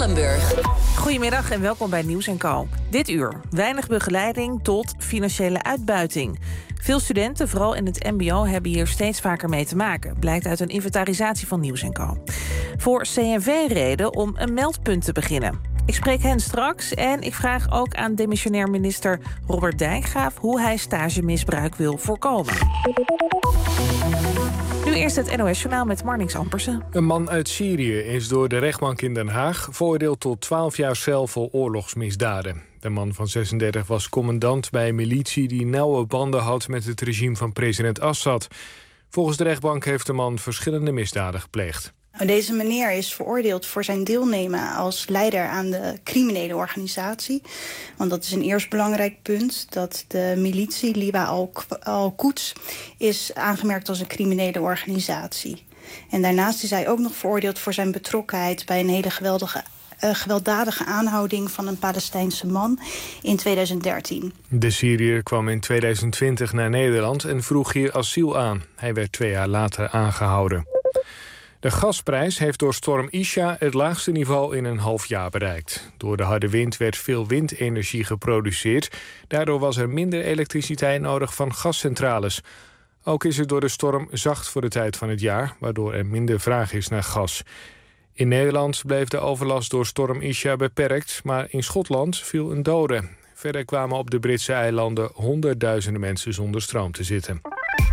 Vallenburg. Goedemiddag en welkom bij Nieuws & Co. Dit uur, weinig begeleiding tot financiële uitbuiting. Veel studenten, vooral in het mbo, hebben hier steeds vaker mee te maken. Blijkt uit een inventarisatie van Nieuws & Co. Voor CNV reden om een meldpunt te beginnen. Ik spreek hen straks en ik vraag ook aan demissionair minister Robert Dijkgraaf hoe hij stagemisbruik wil voorkomen. Nu eerst het NOS-journaal met Marnix Ampersen. Een man uit Syrië is door de rechtbank in Den Haag veroordeeld tot 12 jaar cel voor oorlogsmisdaden. De man van 36 was commandant bij een militie die nauwe banden had met het regime van president Assad. Volgens de rechtbank heeft de man verschillende misdaden gepleegd. Deze meneer is veroordeeld voor zijn deelnemen als leider aan de criminele organisatie. Want dat is een eerst belangrijk punt, dat de militie Liwa al-Quds is aangemerkt als een criminele organisatie. En daarnaast is hij ook nog veroordeeld voor zijn betrokkenheid bij een hele gewelddadige aanhouding van een Palestijnse man in 2013. De Syriër kwam in 2020 naar Nederland en vroeg hier asiel aan. Hij werd 2 jaar later aangehouden. De gasprijs heeft door storm Isha het laagste niveau in een half jaar bereikt. Door de harde wind werd veel windenergie geproduceerd. Daardoor was er minder elektriciteit nodig van gascentrales. Ook is het door de storm zacht voor de tijd van het jaar, waardoor er minder vraag is naar gas. In Nederland bleef de overlast door storm Isha beperkt, maar in Schotland viel een dode. Verder kwamen op de Britse eilanden honderdduizenden mensen zonder stroom te zitten.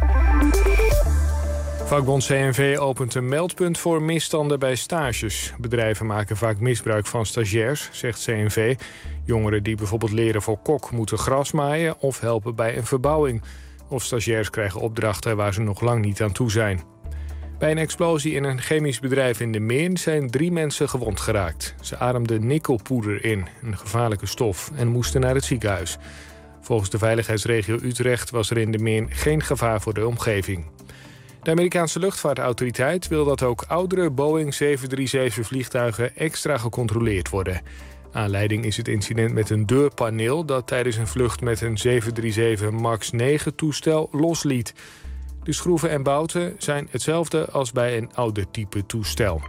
Vakbond CNV opent een meldpunt voor misstanden bij stages. Bedrijven maken vaak misbruik van stagiairs, zegt CNV. Jongeren die bijvoorbeeld leren voor kok moeten gras maaien of helpen bij een verbouwing. Of stagiairs krijgen opdrachten waar ze nog lang niet aan toe zijn. Bij een explosie in een chemisch bedrijf in de Meern zijn 3 mensen gewond geraakt. Ze ademden nikkelpoeder in, een gevaarlijke stof, en moesten naar het ziekenhuis. Volgens de veiligheidsregio Utrecht was er in de Meern geen gevaar voor de omgeving. De Amerikaanse luchtvaartautoriteit wil dat ook oudere Boeing 737-vliegtuigen extra gecontroleerd worden. Aanleiding is het incident met een deurpaneel dat tijdens een vlucht met een 737 MAX 9-toestel losliet. De schroeven en bouten zijn hetzelfde als bij een ouder type toestel.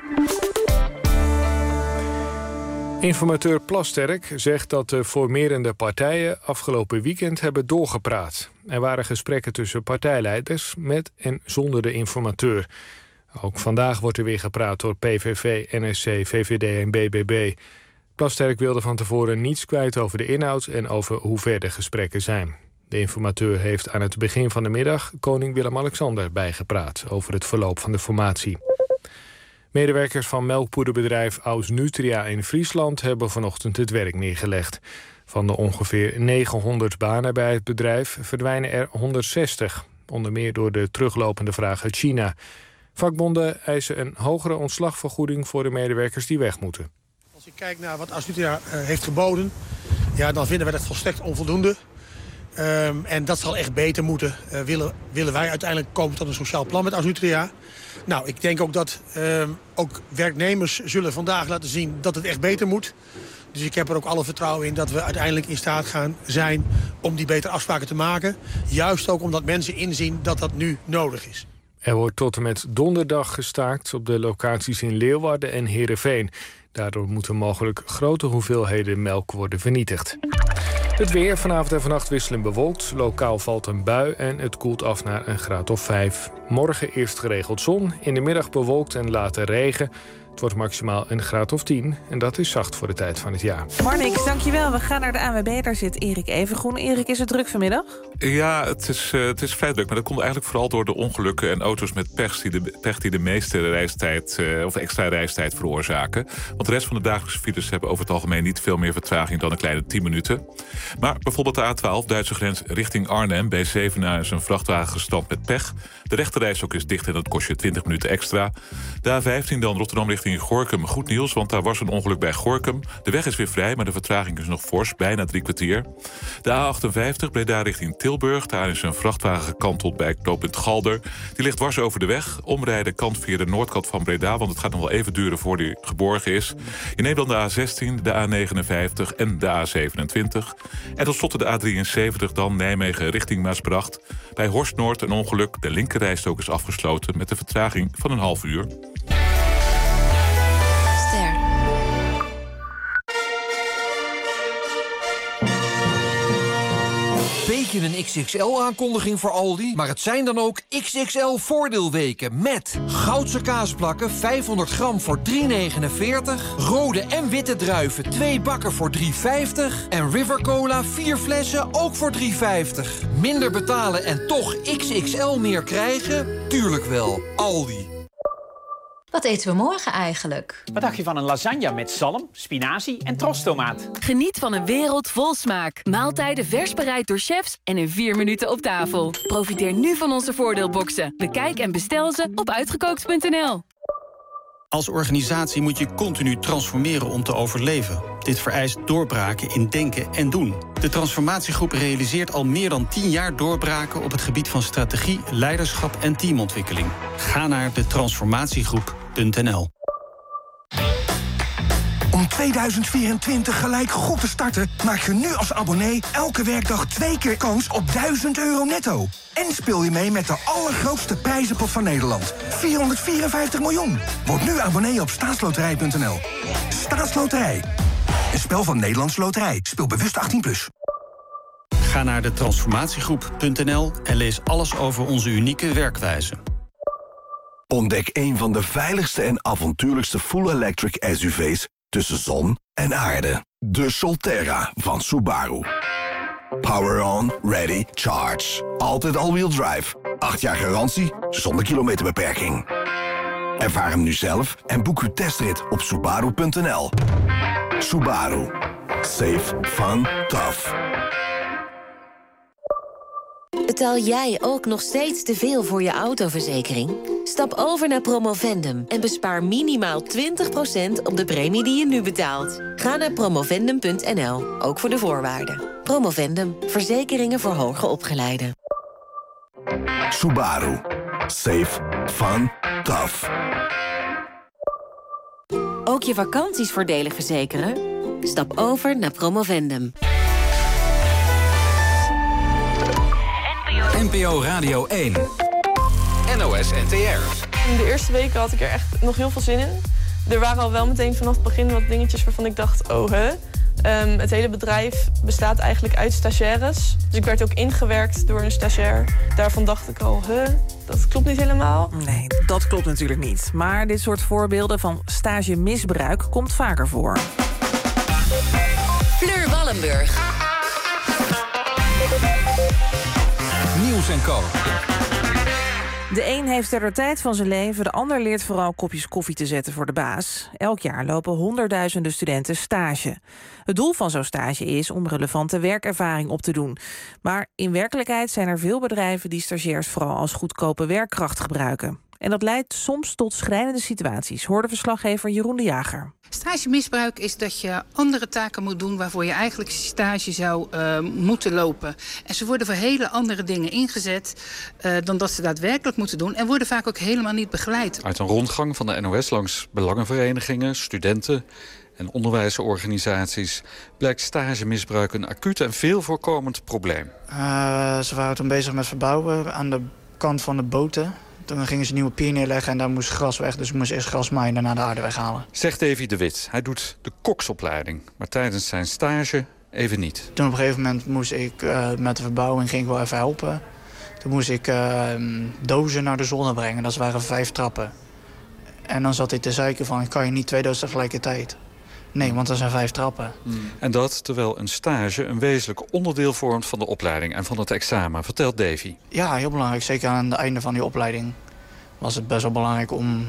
Informateur Plasterk zegt dat de formerende partijen afgelopen weekend hebben doorgepraat. Er waren gesprekken tussen partijleiders met en zonder de informateur. Ook vandaag wordt er weer gepraat door PVV, NSC, VVD en BBB. Plasterk wilde van tevoren niets kwijt over de inhoud en over hoe ver de gesprekken zijn. De informateur heeft aan het begin van de middag koning Willem-Alexander bijgepraat over het verloop van de formatie. Medewerkers van melkpoederbedrijf Aus Nutria in Friesland hebben vanochtend het werk neergelegd. Van de ongeveer 900 banen bij het bedrijf verdwijnen er 160. Onder meer door de teruglopende vraag uit China. Vakbonden eisen een hogere ontslagvergoeding voor de medewerkers die weg moeten. Als ik kijk naar wat Aus Nutria heeft geboden, ja, dan vinden wij dat volstrekt onvoldoende. En dat zal echt beter moeten. Willen wij uiteindelijk komen tot een sociaal plan met Aus Nutria. Nou, ik denk ook dat ook werknemers zullen vandaag laten zien dat het echt beter moet. Dus ik heb er ook alle vertrouwen in dat we uiteindelijk in staat gaan zijn om die betere afspraken te maken. Juist ook omdat mensen inzien dat dat nu nodig is. Er wordt tot en met donderdag gestaakt op de locaties in Leeuwarden en Heerenveen. Daardoor moeten mogelijk grote hoeveelheden melk worden vernietigd. Het weer vanavond en vannacht wisselend bewolkt. Lokaal valt een bui en het koelt af naar een graad of 5. Morgen eerst geregeld zon, in de middag bewolkt en later regen. Het wordt maximaal een graad of 10 en dat is zacht voor de tijd van het jaar. Marnix, dankjewel. We gaan naar de ANWB. Daar zit Erik Evengroen. Erik, is het druk vanmiddag? Ja, het is vrij druk. Maar dat komt eigenlijk vooral door de ongelukken en auto's met pech die de meeste reistijd of extra reistijd veroorzaken. Want de rest van de dagelijkse files hebben over het algemeen niet veel meer vertraging dan een kleine 10 minuten. Maar bijvoorbeeld de A12, Duitse grens richting Arnhem. Bij Zevenaar is een vrachtwagen gestrand met pech. De rechterrijstrook is dicht en dat kost je 20 minuten extra. De A15 dan Rotterdam richting Gorinchem. Goed nieuws, want daar was een ongeluk bij Gorinchem. De weg is weer vrij, maar de vertraging is nog fors, bijna 3 kwartier. De A58 Breda richting Tilburg. Daar is een vrachtwagen gekanteld bij knooppunt Galder. Die ligt dwars over de weg. Omrijden kant via de noordkant van Breda, want het gaat nog wel even duren voor die geborgen is. Je neemt dan de A16, de A59 en de A27. En tot slot de A73 dan Nijmegen richting Maasbracht. Bij Horst Noord een ongeluk. De linkerrijstrook is afgesloten met een vertraging van een half uur. Weet je, een XXL-aankondiging voor Aldi? Maar het zijn dan ook XXL-voordeelweken met Goudse kaasplakken 500 gram voor €3,49. Rode en witte druiven 2 bakken voor €3,50. En River Cola 4 flessen ook voor €3,50. Minder betalen en toch XXL meer krijgen? Tuurlijk wel, Aldi. Wat eten we morgen eigenlijk? Wat dacht je van een lasagne met zalm, spinazie en trostomaat? Geniet van een wereld vol smaak. Maaltijden vers bereid door chefs en in 4 minuten op tafel. Profiteer nu van onze voordeelboxen. Bekijk en bestel ze op uitgekookt.nl. Als organisatie moet je continu transformeren om te overleven. Dit vereist doorbraken in denken en doen. De transformatiegroep realiseert al meer dan 10 jaar doorbraken op het gebied van strategie, leiderschap en teamontwikkeling. Ga naar detransformatiegroep.nl. Om 2024 gelijk goed te starten, maak je nu als abonnee elke werkdag 2 keer kans op €1000 netto. En speel je mee met de allergrootste prijzenpot van Nederland. 454 miljoen. Word nu abonnee op staatsloterij.nl. Staatsloterij. Een spel van Nederlandse Loterij. Speel bewust 18+. Ga naar detransformatiegroep.nl en lees alles over onze unieke werkwijze. Ontdek een van de veiligste en avontuurlijkste full-electric SUV's tussen zon en aarde. De Solterra van Subaru. Power on, ready, charge. Altijd all-wheel drive. 8 jaar garantie, zonder kilometerbeperking. Ervaar hem nu zelf en boek uw testrit op Subaru.nl. Subaru. Safe, fun, tough. Betaal jij ook nog steeds te veel voor je autoverzekering? Stap over naar Promovendum en bespaar minimaal 20% op de premie die je nu betaalt. Ga naar promovendum.nl, ook voor de voorwaarden. Promovendum, verzekeringen voor hoger opgeleiden. Subaru. Safe, fun, tough. Ook je vakanties voordelig verzekeren? Stap over naar Promovendum. NPO Radio 1. NOS NTR. In de eerste weken had ik er echt nog heel veel zin in. Er waren al wel meteen vanaf het begin wat dingetjes waarvan ik dacht, het hele bedrijf bestaat eigenlijk uit stagiaires. Dus ik werd ook ingewerkt door een stagiair. Daarvan dacht ik al, dat klopt niet helemaal. Nee, dat klopt natuurlijk niet. Maar dit soort voorbeelden van stagemisbruik komt vaker voor. Fleur Wallenburg. Nieuws en Co. De een heeft er de tijd van zijn leven, de ander leert vooral kopjes koffie te zetten voor de baas. Elk jaar lopen honderdduizenden studenten stage. Het doel van zo'n stage is om relevante werkervaring op te doen. Maar in werkelijkheid zijn er veel bedrijven die stagiairs vooral als goedkope werkkracht gebruiken. En dat leidt soms tot schrijnende situaties, hoorde verslaggever Jeroen de Jager. Stagemisbruik is dat je andere taken moet doen waarvoor je eigenlijk stage zou moeten lopen. En ze worden voor hele andere dingen ingezet dan dat ze daadwerkelijk moeten doen. En worden vaak ook helemaal niet begeleid. Uit een rondgang van de NOS langs belangenverenigingen, studenten en onderwijsorganisaties blijkt stagemisbruik een acuut en veel voorkomend probleem. Ze waren toen bezig met verbouwen aan de kant van de boten. Toen gingen ze een nieuwe pier neerleggen en daar moest gras weg. Dus we moesten eerst gras maaien en daarna de aarde weghalen. Zegt Davy de Wit. Hij doet de koksopleiding. Maar tijdens zijn stage even niet. Toen op een gegeven moment moest ik met de verbouwing ging ik wel even helpen. Toen moest ik dozen naar de zon brengen. Dat waren 5 trappen. En dan zat hij te zeiken van, kan je niet 2 dozen tegelijkertijd? Nee, want er zijn 5 trappen. En dat terwijl een stage een wezenlijk onderdeel vormt van de opleiding en van het examen, vertelt Davy. Ja, heel belangrijk. Zeker aan het einde van die opleiding was het best wel belangrijk om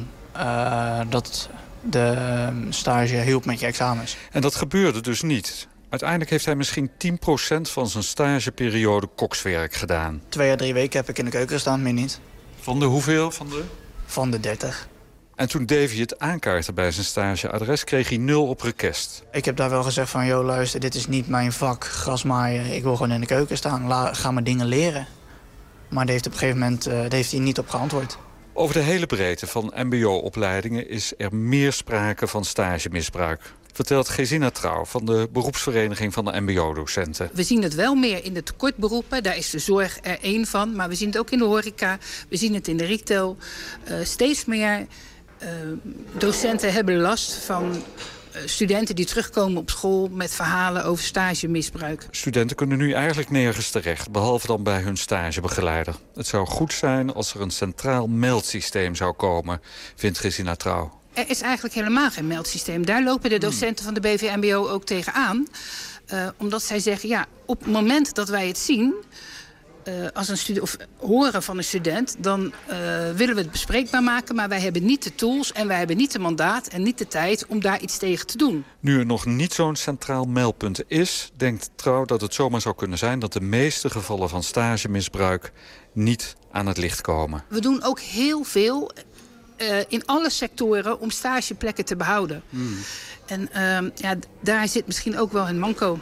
dat de stage hielp met je examens. En dat gebeurde dus niet. Uiteindelijk heeft hij misschien 10% van zijn stageperiode kokswerk gedaan. 2 à 3 weken heb ik in de keuken gestaan, meer niet. Van de hoeveel? Van de 30. En toen Davy het aankaartte bij zijn stageadres, kreeg hij 0 op request. Ik heb daar wel gezegd van, joh, luister, dit is niet mijn vak, grasmaaien. Ik wil gewoon in de keuken staan, ga me dingen leren. Maar daar heeft op een gegeven moment heeft hij niet op geantwoord. Over de hele breedte van mbo-opleidingen is er meer sprake van stagemisbruik. Vertelt Gezina Trouw van de beroepsvereniging van de mbo-docenten. We zien het wel meer in de tekortberoepen. Daar is de zorg er één van. Maar we zien het ook in de horeca. We zien het in de retail. Steeds meer docenten hebben last van studenten die terugkomen op school met verhalen over stagemisbruik. Studenten kunnen nu eigenlijk nergens terecht, behalve dan bij hun stagebegeleider. Het zou goed zijn als er een centraal meldsysteem zou komen, vindt Gesina Trouw. Er is eigenlijk helemaal geen meldsysteem. Daar lopen de docenten van de BVMBO ook tegenaan. Omdat zij zeggen, ja, op het moment dat wij het zien, als een student of horen van een student, dan willen we het bespreekbaar maken, maar wij hebben niet de tools en wij hebben niet de mandaat en niet de tijd om daar iets tegen te doen. Nu er nog niet zo'n centraal meldpunt is, denkt Trouw dat het zomaar zou kunnen zijn dat de meeste gevallen van stagemisbruik niet aan het licht komen. We doen ook heel veel in alle sectoren om stageplekken te behouden. En daar zit misschien ook wel een manco.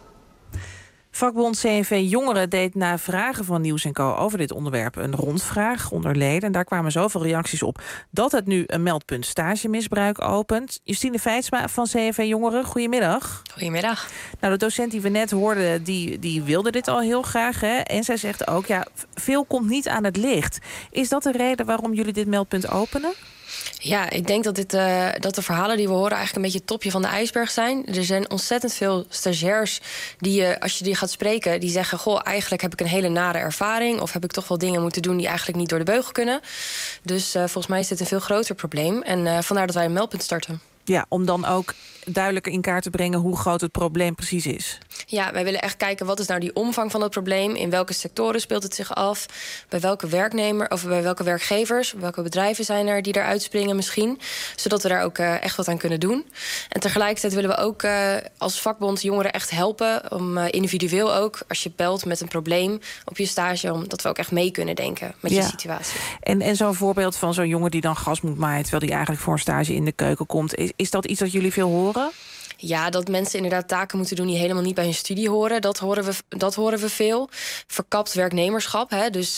Vakbond CNV Jongeren deed na vragen van Nieuws & Co over dit onderwerp een rondvraag onder leden. En daar kwamen zoveel reacties op dat het nu een meldpunt stagemisbruik opent. Justine Feitsma van CNV Jongeren, goedemiddag. Goedemiddag. Nou, de docent die we net hoorden, die wilde dit al heel graag. Hè? En zij zegt ook, ja, veel komt niet aan het licht. Is dat de reden waarom jullie dit meldpunt openen? Ja, ik denk dat de verhalen die we horen eigenlijk een beetje het topje van de ijsberg zijn. Er zijn ontzettend veel stagiairs die, als je die gaat spreken, die zeggen, goh, eigenlijk heb ik een hele nare ervaring, of heb ik toch wel dingen moeten doen die eigenlijk niet door de beugel kunnen. Dus volgens mij is dit een veel groter probleem. En vandaar dat wij een meldpunt starten. Ja, om dan ook duidelijker in kaart te brengen hoe groot het probleem precies is. Ja, wij willen echt kijken, wat is nou die omvang van het probleem? In welke sectoren speelt het zich af? Bij welke werknemer of bij welke werkgevers? Welke bedrijven zijn er die eruit springen misschien? Zodat we daar ook echt wat aan kunnen doen. En tegelijkertijd willen we ook als vakbond jongeren echt helpen, om individueel ook, als je belt met een probleem op je stage, omdat we ook echt mee kunnen denken met je situatie. En zo'n voorbeeld van zo'n jongen die dan gas moet maaien, terwijl die eigenlijk voor een stage in de keuken komt, is dat iets dat jullie veel horen? Ja, dat mensen inderdaad taken moeten doen die helemaal niet bij hun studie horen. Dat horen we veel. Verkapt werknemerschap. Hè? Dus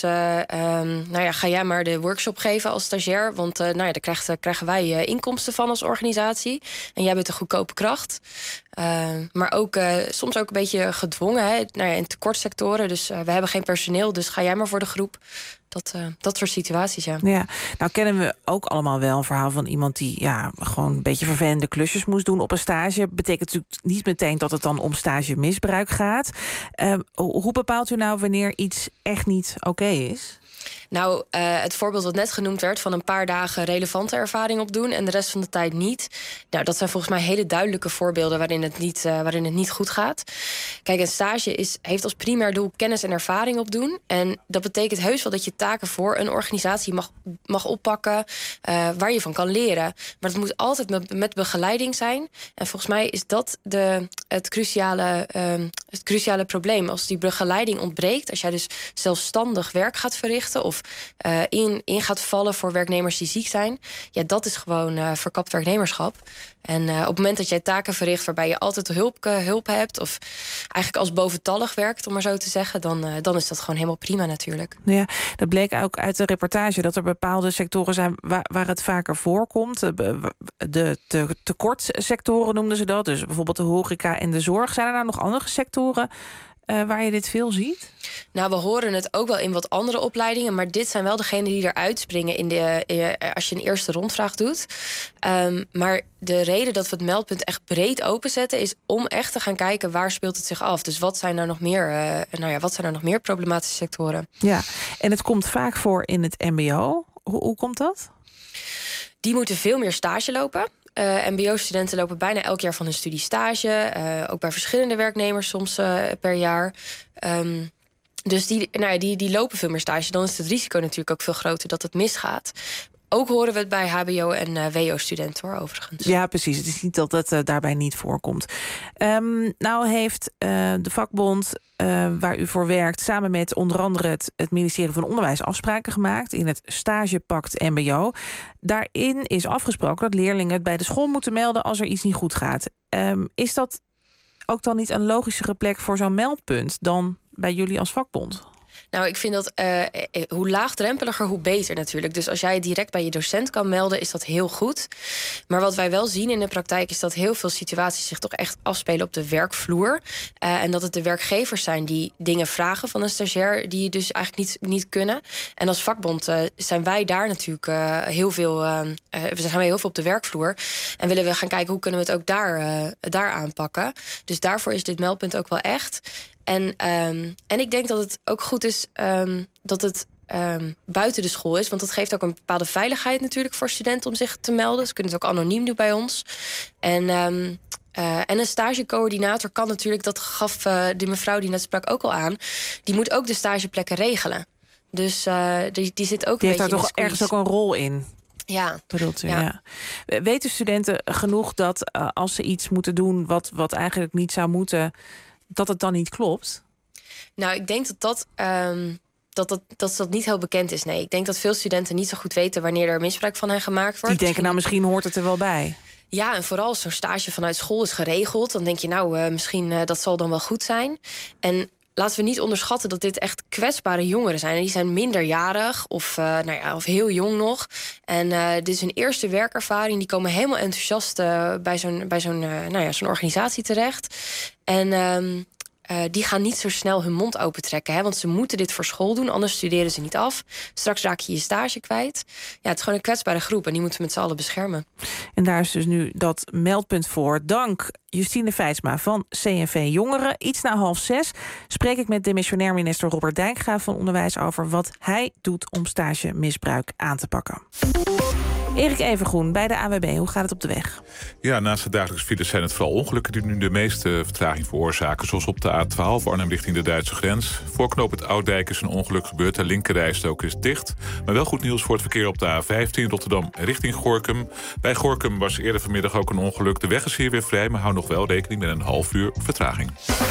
ga jij maar de workshop geven als stagiair. Want daar krijgen wij inkomsten van als organisatie. En jij bent een goedkope kracht. Maar ook soms ook een beetje gedwongen. Hè? In tekortsectoren. Dus we hebben geen personeel. Dus ga jij maar voor de groep. Dat soort situaties, ja. Ja, nou kennen we ook allemaal wel een verhaal van iemand die gewoon een beetje vervelende klusjes moest doen op een stage. Betekent natuurlijk niet meteen dat het dan om stagemisbruik gaat. Hoe bepaalt u nou wanneer iets echt niet oké is? Nou, het voorbeeld wat net genoemd werd van een paar dagen relevante ervaring opdoen en de rest van de tijd niet. Nou, dat zijn volgens mij hele duidelijke voorbeelden waarin het niet goed gaat. Kijk, een stage heeft als primair doel kennis en ervaring opdoen. En dat betekent heus wel dat je taken voor een organisatie mag oppakken, waar je van kan leren. Maar het moet altijd met begeleiding zijn. En volgens mij is dat het cruciale probleem. Als die begeleiding ontbreekt, als jij dus zelfstandig werk gaat verrichten of in gaat vallen voor werknemers die ziek zijn, ja, dat is gewoon verkapt werknemerschap. En op het moment dat jij taken verricht waarbij je altijd hulp hebt, of eigenlijk als boventallig werkt, om maar zo te zeggen, dan is dat gewoon helemaal prima natuurlijk. Ja, dat bleek ook uit de reportage dat er bepaalde sectoren zijn waar het vaker voorkomt. De tekortsectoren noemden ze dat, dus bijvoorbeeld de horeca en de zorg. Zijn er nou nog andere sectoren waar je dit veel ziet? Nou, we horen het ook wel in wat andere opleidingen, maar dit zijn wel degenen die eruit springen als je een eerste rondvraag doet. Maar de reden dat we het meldpunt echt breed openzetten is om echt te gaan kijken waar speelt het zich af. Dus wat zijn er nog meer problematische sectoren? Ja, en het komt vaak voor in het mbo. Hoe komt dat? Die moeten veel meer stage lopen. MBO-studenten lopen bijna elk jaar van hun studie stage. Ook bij verschillende werknemers soms per jaar. Dus die lopen veel meer stage. Dan is het risico natuurlijk ook veel groter dat het misgaat. Ook horen we het bij hbo- en wo-studenten, hoor, overigens. Ja, precies. Het is niet dat het daarbij niet voorkomt. Nou heeft de vakbond waar u voor werkt, samen met onder andere het ministerie van Onderwijs, afspraken gemaakt in het stagepact mbo. Daarin is afgesproken dat leerlingen het bij de school moeten melden als er iets niet goed gaat. Is dat ook dan niet een logischere plek voor zo'n meldpunt dan bij jullie als vakbond? Nou, ik vind dat hoe laagdrempeliger, hoe beter natuurlijk. Dus als jij het direct bij je docent kan melden, is dat heel goed. Maar wat wij wel zien in de praktijk is dat heel veel situaties zich toch echt afspelen op de werkvloer. En dat het de werkgevers zijn die dingen vragen van een stagiair die dus eigenlijk niet kunnen. En als vakbond zijn wij daar natuurlijk heel veel op de werkvloer. En willen we gaan kijken hoe kunnen we het ook daar aanpakken. Dus daarvoor is dit meldpunt ook wel echt. En ik denk dat het ook goed is dat het buiten de school is. Want dat geeft ook een bepaalde veiligheid natuurlijk voor studenten om zich te melden. Ze kunnen het ook anoniem doen bij ons. En een stagecoördinator kan natuurlijk, dat gaf die mevrouw die net sprak ook al aan, die moet ook de stageplekken regelen. Dus die zit ook die een beetje heeft daar toch ergens ook een rol in? Ja. Bedoelt u, ja. ja. Weten studenten genoeg dat als ze iets moeten doen wat eigenlijk niet zou moeten, dat het dan niet klopt? Nou, ik denk dat niet heel bekend is. Nee, ik denk dat veel studenten niet zo goed weten wanneer er misbruik van hen gemaakt wordt. Die denken, nou, misschien hoort het er wel bij. Ja, en vooral als zo'n stage vanuit school is geregeld, dan denk je, nou, misschien dat zal dan wel goed zijn. En laten we niet onderschatten dat dit echt kwetsbare jongeren zijn. En die zijn minderjarig of heel jong nog. En dit is hun eerste werkervaring. Die komen helemaal enthousiast bij zo'n organisatie terecht. En die gaan niet zo snel hun mond opentrekken. Hè? Want ze moeten dit voor school doen, anders studeren ze niet af. Straks raak je je stage kwijt. Ja, het is gewoon een kwetsbare groep en die moeten we met z'n allen beschermen. En daar is dus nu dat meldpunt voor. Dank Justine Feitsma van CNV Jongeren. Iets na 5:30 spreek ik met demissionair minister Robert Dijkgraaf van Onderwijs over wat hij doet om stagemisbruik aan te pakken. Erik Evengroen bij de AWB, hoe gaat het op de weg? Ja, naast de dagelijkse files zijn het vooral ongelukken die nu de meeste vertraging veroorzaken. Zoals op de A12 Arnhem richting de Duitse grens. Voor knooppunt Oud-Dijk is een ongeluk gebeurd. De linkerrijstrook is dicht. Maar wel goed nieuws voor het verkeer op de A15 Rotterdam richting Gorinchem. Bij Gorinchem was eerder vanmiddag ook een ongeluk. De weg is hier weer vrij, maar hou nog wel rekening met een half uur vertraging.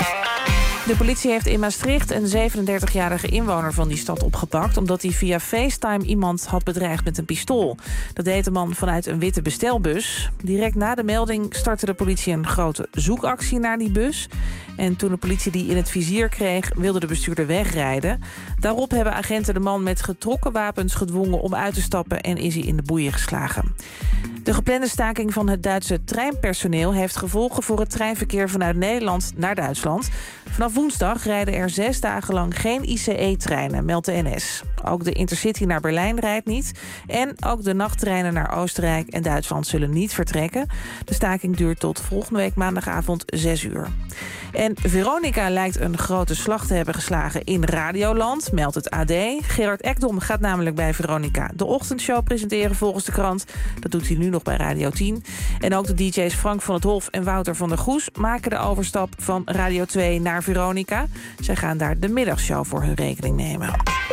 De politie heeft in Maastricht een 37-jarige inwoner van die stad opgepakt, omdat hij via FaceTime iemand had bedreigd met een pistool. Dat deed de man vanuit een witte bestelbus. Direct na de melding startte de politie een grote zoekactie naar die bus. En toen de politie die in het vizier kreeg, wilde de bestuurder wegrijden. Daarop hebben agenten de man met getrokken wapens gedwongen om uit te stappen en is hij in de boeien geslagen. De geplande staking van het Duitse treinpersoneel heeft gevolgen voor het treinverkeer vanuit Nederland naar Duitsland. Vanaf woensdag rijden er 6 dagen lang geen ICE-treinen, meldt de NS. Ook de Intercity naar Berlijn rijdt niet. En ook de nachttreinen naar Oostenrijk en Duitsland zullen niet vertrekken. De staking duurt tot volgende week maandagavond 6 uur. En Veronica lijkt een grote slag te hebben geslagen in Radioland, meldt het AD. Gerard Ekdom gaat namelijk bij Veronica de ochtendshow presenteren volgens de krant. Dat doet hij nu nog bij Radio 10. En ook de DJ's Frank van het Hof en Wouter van der Goes maken de overstap van Radio 2 naar Veronica. Zij gaan daar de middagshow voor hun rekening nemen.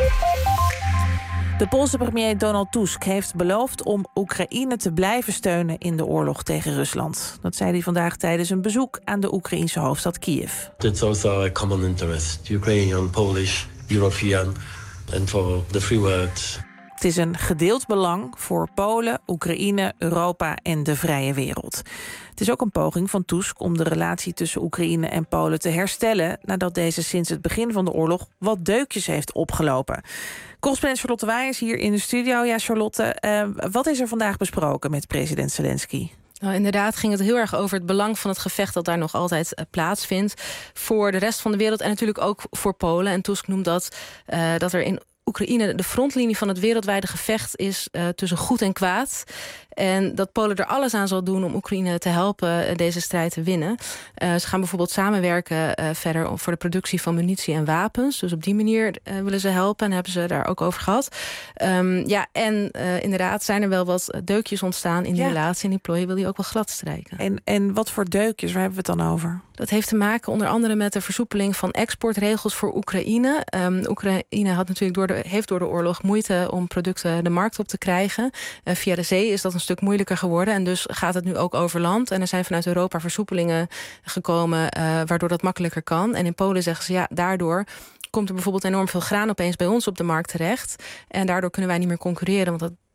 De Poolse premier Donald Tusk heeft beloofd om Oekraïne te blijven steunen in de oorlog tegen Rusland. Dat zei hij vandaag tijdens een bezoek aan de Oekraïense hoofdstad Kiev. It's also a common interest, Ukrainian, Polish, European, and for the free world. Het is een gedeeld belang voor Polen, Oekraïne, Europa en de vrije wereld. Het is ook een poging van Tusk om de relatie tussen Oekraïne en Polen te herstellen, nadat deze sinds het begin van de oorlog wat deukjes heeft opgelopen. Correspondent Charlotte Waaiers hier in de studio. Ja, Charlotte, wat is er vandaag besproken met president Zelensky? Nou, inderdaad ging het heel erg over het belang van het gevecht dat daar nog altijd plaatsvindt voor de rest van de wereld en natuurlijk ook voor Polen. En Tusk noemt dat er in Oekraïne de frontlinie van het wereldwijde gevecht is tussen goed en kwaad. En dat Polen er alles aan zal doen om Oekraïne te helpen deze strijd te winnen. Ze gaan bijvoorbeeld samenwerken verder voor de productie van munitie en wapens. Dus op die manier willen ze helpen en hebben ze daar ook over gehad. Inderdaad zijn er wel wat deukjes ontstaan in die relatie. En die plooi wil hij ook wel glad strijken. En wat voor deukjes, waar hebben we het dan over? Dat heeft te maken onder andere met de versoepeling van exportregels voor Oekraïne. Oekraïne heeft door de oorlog moeite om producten de markt op te krijgen. Via de zee is dat een stuk moeilijker geworden. En dus gaat het nu ook over land. En er zijn vanuit Europa versoepelingen gekomen waardoor dat makkelijker kan. En in Polen zeggen ze, ja, daardoor komt er bijvoorbeeld enorm veel graan opeens bij ons op de markt terecht. En daardoor kunnen wij niet meer concurreren, want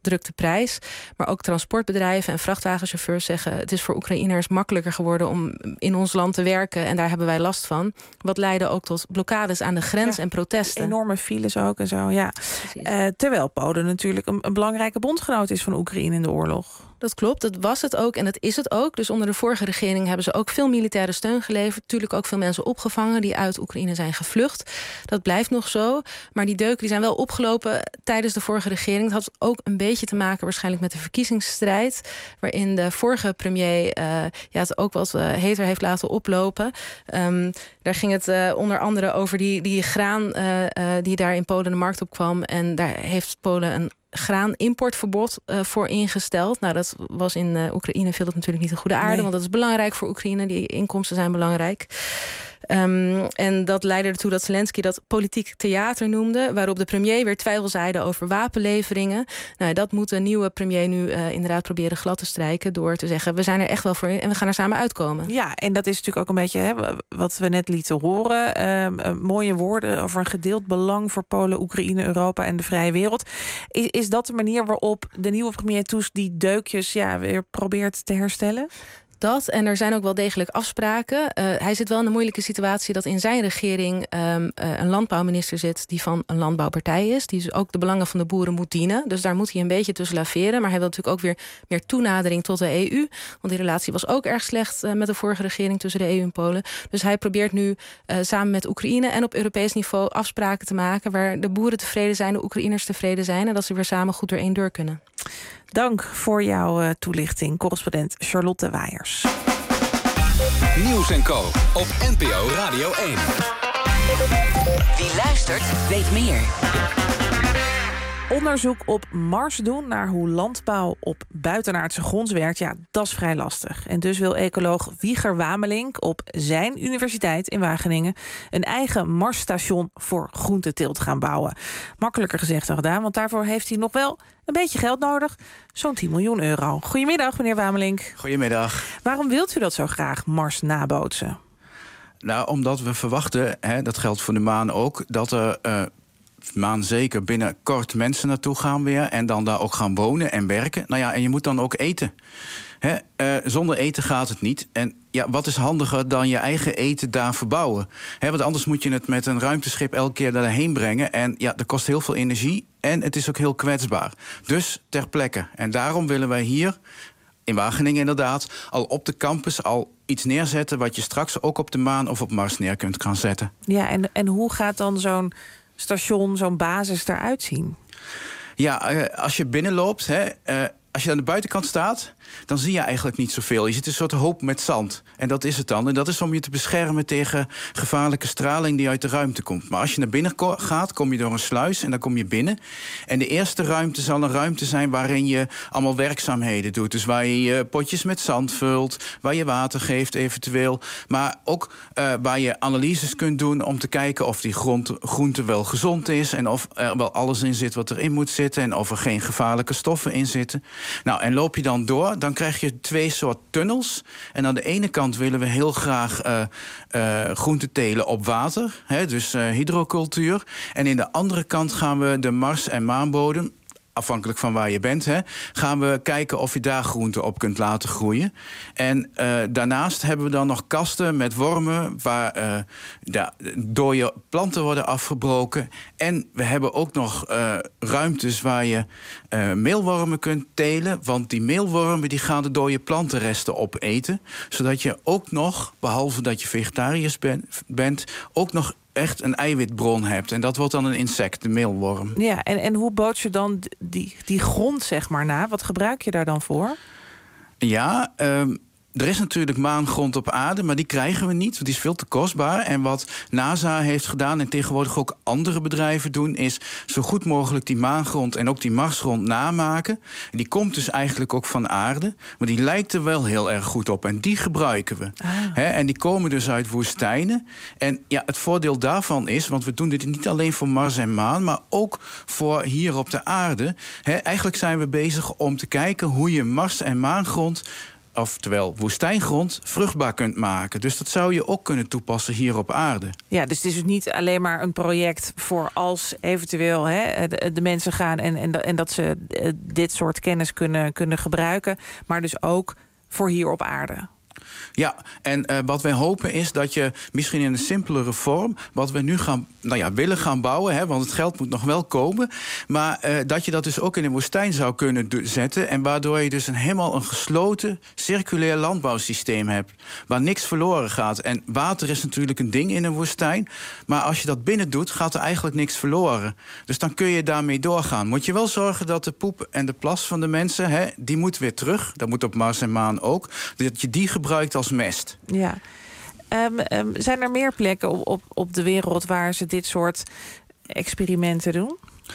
drukt de prijs. Maar ook transportbedrijven en vrachtwagenchauffeurs zeggen... het is voor Oekraïners makkelijker geworden om in ons land te werken. En daar hebben wij last van. Wat leidde ook tot blokkades aan de grens en protesten. Enorme files ook en zo, ja. Terwijl Polen natuurlijk een belangrijke bondgenoot is van Oekraïne in de oorlog. Dat klopt, dat was het ook en dat is het ook. Dus onder de vorige regering hebben ze ook veel militaire steun geleverd. Natuurlijk ook veel mensen opgevangen die uit Oekraïne zijn gevlucht. Dat blijft nog zo. Maar die deuken die zijn wel opgelopen tijdens de vorige regering. Dat had ook een beetje te maken waarschijnlijk met de verkiezingsstrijd. Waarin de vorige premier het ook wat heter heeft laten oplopen. Daar ging het onder andere over die graan die daar in Polen de markt op kwam. En daar heeft Polen een graanimportverbod voor ingesteld. Nou, dat was in Oekraïne viel dat natuurlijk niet een goede aarde, want dat is belangrijk voor Oekraïne. Die inkomsten zijn belangrijk. En dat leidde ertoe dat Zelensky dat politiek theater noemde, waarop de premier weer twijfel zaaide over wapenleveringen. Nou, dat moet de nieuwe premier nu inderdaad proberen glad te strijken door te zeggen, we zijn er echt wel voor en we gaan er samen uitkomen. Ja, en dat is natuurlijk ook een beetje wat we net lieten horen. Mooie woorden over een gedeeld belang voor Polen, Oekraïne, Europa en de vrije wereld. Is dat de manier waarop de nieuwe premier Tusk die deukjes weer probeert te herstellen? Dat, en er zijn ook wel degelijk afspraken. Hij zit wel in de moeilijke situatie dat in zijn regering een landbouwminister zit die van een landbouwpartij is. Die dus ook de belangen van de boeren moet dienen. Dus daar moet hij een beetje tussen laveren. Maar hij wil natuurlijk ook weer meer toenadering tot de EU. Want die relatie was ook erg slecht met de vorige regering tussen de EU en Polen. Dus hij probeert nu samen met Oekraïne en op Europees niveau afspraken te maken waar de boeren tevreden zijn, de Oekraïners tevreden zijn en dat ze weer samen goed door één deur kunnen. Dank voor jouw toelichting, correspondent Charlotte Wijers. Nieuws & Co. op NPO Radio 1. Wie luistert, weet meer. Onderzoek op Mars doen naar hoe landbouw op buitenaardse grond werkt, dat is vrij lastig. En dus wil ecoloog Wieger Wamelink op zijn universiteit in Wageningen een eigen Marsstation voor groenteteelt gaan bouwen. Makkelijker gezegd dan gedaan, want daarvoor heeft hij nog wel een beetje geld nodig. Zo'n 10 miljoen euro. Goedemiddag, meneer Wamelink. Goedemiddag. Waarom wilt u dat zo graag, Mars nabootsen? Nou, omdat we verwachten, dat geldt voor de maan ook, dat er maan zeker binnenkort mensen naartoe gaan weer en dan daar ook gaan wonen en werken. Nou ja, en je moet dan ook eten. Zonder eten gaat het niet. En ja, wat is handiger dan je eigen eten daar verbouwen? Want anders moet je het met een ruimteschip elke keer daarheen brengen. En ja, dat kost heel veel energie en het is ook heel kwetsbaar. Dus ter plekke. En daarom willen wij hier in Wageningen inderdaad al op de campus al iets neerzetten wat je straks ook op de maan of op Mars neer kunt gaan zetten. Ja, en hoe gaat dan zo'n station, zo'n basis eruit zien? Ja, als je binnenloopt, als je aan de buitenkant staat, dan zie je eigenlijk niet zoveel. Je ziet een soort hoop met zand. En dat is het dan. En dat is om je te beschermen tegen gevaarlijke straling die uit de ruimte komt. Maar als je naar binnen gaat, kom je door een sluis en dan kom je binnen. En de eerste ruimte zal een ruimte zijn waarin je allemaal werkzaamheden doet. Dus waar je je potjes met zand vult, waar je water geeft eventueel. Maar ook waar je analyses kunt doen om te kijken of die groente wel gezond is en of er wel alles in zit wat erin moet zitten en of er geen gevaarlijke stoffen in zitten. Nou, en loop je dan door, dan krijg je 2 soort tunnels. En aan de ene kant willen we heel graag groenten telen op water. Dus hydrocultuur. En in de andere kant gaan we de Mars- en maanbodem, afhankelijk van waar je bent, gaan we kijken of je daar groenten op kunt laten groeien. En daarnaast hebben we dan nog kasten met wormen waar dode planten worden afgebroken. En we hebben ook nog ruimtes waar je meelwormen kunt telen. Want die meelwormen die gaan de dode plantenresten opeten. Zodat je ook nog, behalve dat je vegetariër bent, ook nog echt een eiwitbron hebt. En dat wordt dan een insect, de meelworm. Ja, en hoe boots je dan die grond, zeg maar, na? Wat gebruik je daar dan voor? Ja, er is natuurlijk maangrond op aarde, maar die krijgen we niet, want die is veel te kostbaar. En wat NASA heeft gedaan en tegenwoordig ook andere bedrijven doen, is zo goed mogelijk die maangrond en ook die Marsgrond namaken. En die komt dus eigenlijk ook van aarde, maar die lijkt er wel heel erg goed op. En die gebruiken we. En die komen dus uit woestijnen. En ja, het voordeel daarvan is, want we doen dit niet alleen voor Mars en maan, maar ook voor hier op de aarde. Eigenlijk zijn we bezig om te kijken hoe je Mars en maangrond oftewel woestijngrond, vruchtbaar kunt maken. Dus dat zou je ook kunnen toepassen hier op aarde. Ja, dus het is dus niet alleen maar een project voor als eventueel de mensen gaan en dat ze dit soort kennis kunnen gebruiken, maar dus ook voor hier op aarde. Ja, en wat wij hopen is dat je misschien in een simpelere vorm, wat we nu willen gaan bouwen, want het geld moet nog wel komen, maar dat je dat dus ook in de woestijn zou kunnen zetten, en waardoor je dus helemaal een gesloten, circulair landbouwsysteem hebt, waar niks verloren gaat. En water is natuurlijk een ding in een woestijn, maar als je dat binnen doet, gaat er eigenlijk niks verloren. Dus dan kun je daarmee doorgaan. Moet je wel zorgen dat de poep en de plas van de mensen, die moet weer terug. Dat moet op Mars en Maan ook. Dat je die gebruikt als mest. Ja. Zijn er meer plekken op de wereld waar ze dit soort experimenten doen?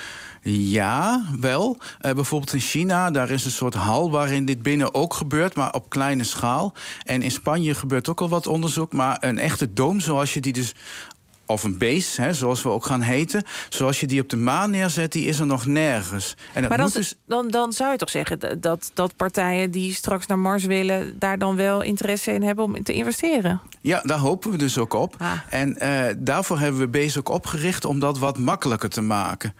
Ja, wel. Bijvoorbeeld in China, daar is een soort hal waarin dit binnen ook gebeurt, maar op kleine schaal. En in Spanje gebeurt ook al wat onderzoek, maar een echte doom zoals je die dus, of een base, zoals we ook gaan heten, zoals je die op de maan neerzet, die is er nog nergens. En maar dan zou je toch zeggen dat partijen die straks naar Mars willen daar dan wel interesse in hebben om te investeren? Ja, daar hopen we dus ook op. En daarvoor hebben we BASE ook opgericht om dat wat makkelijker te maken.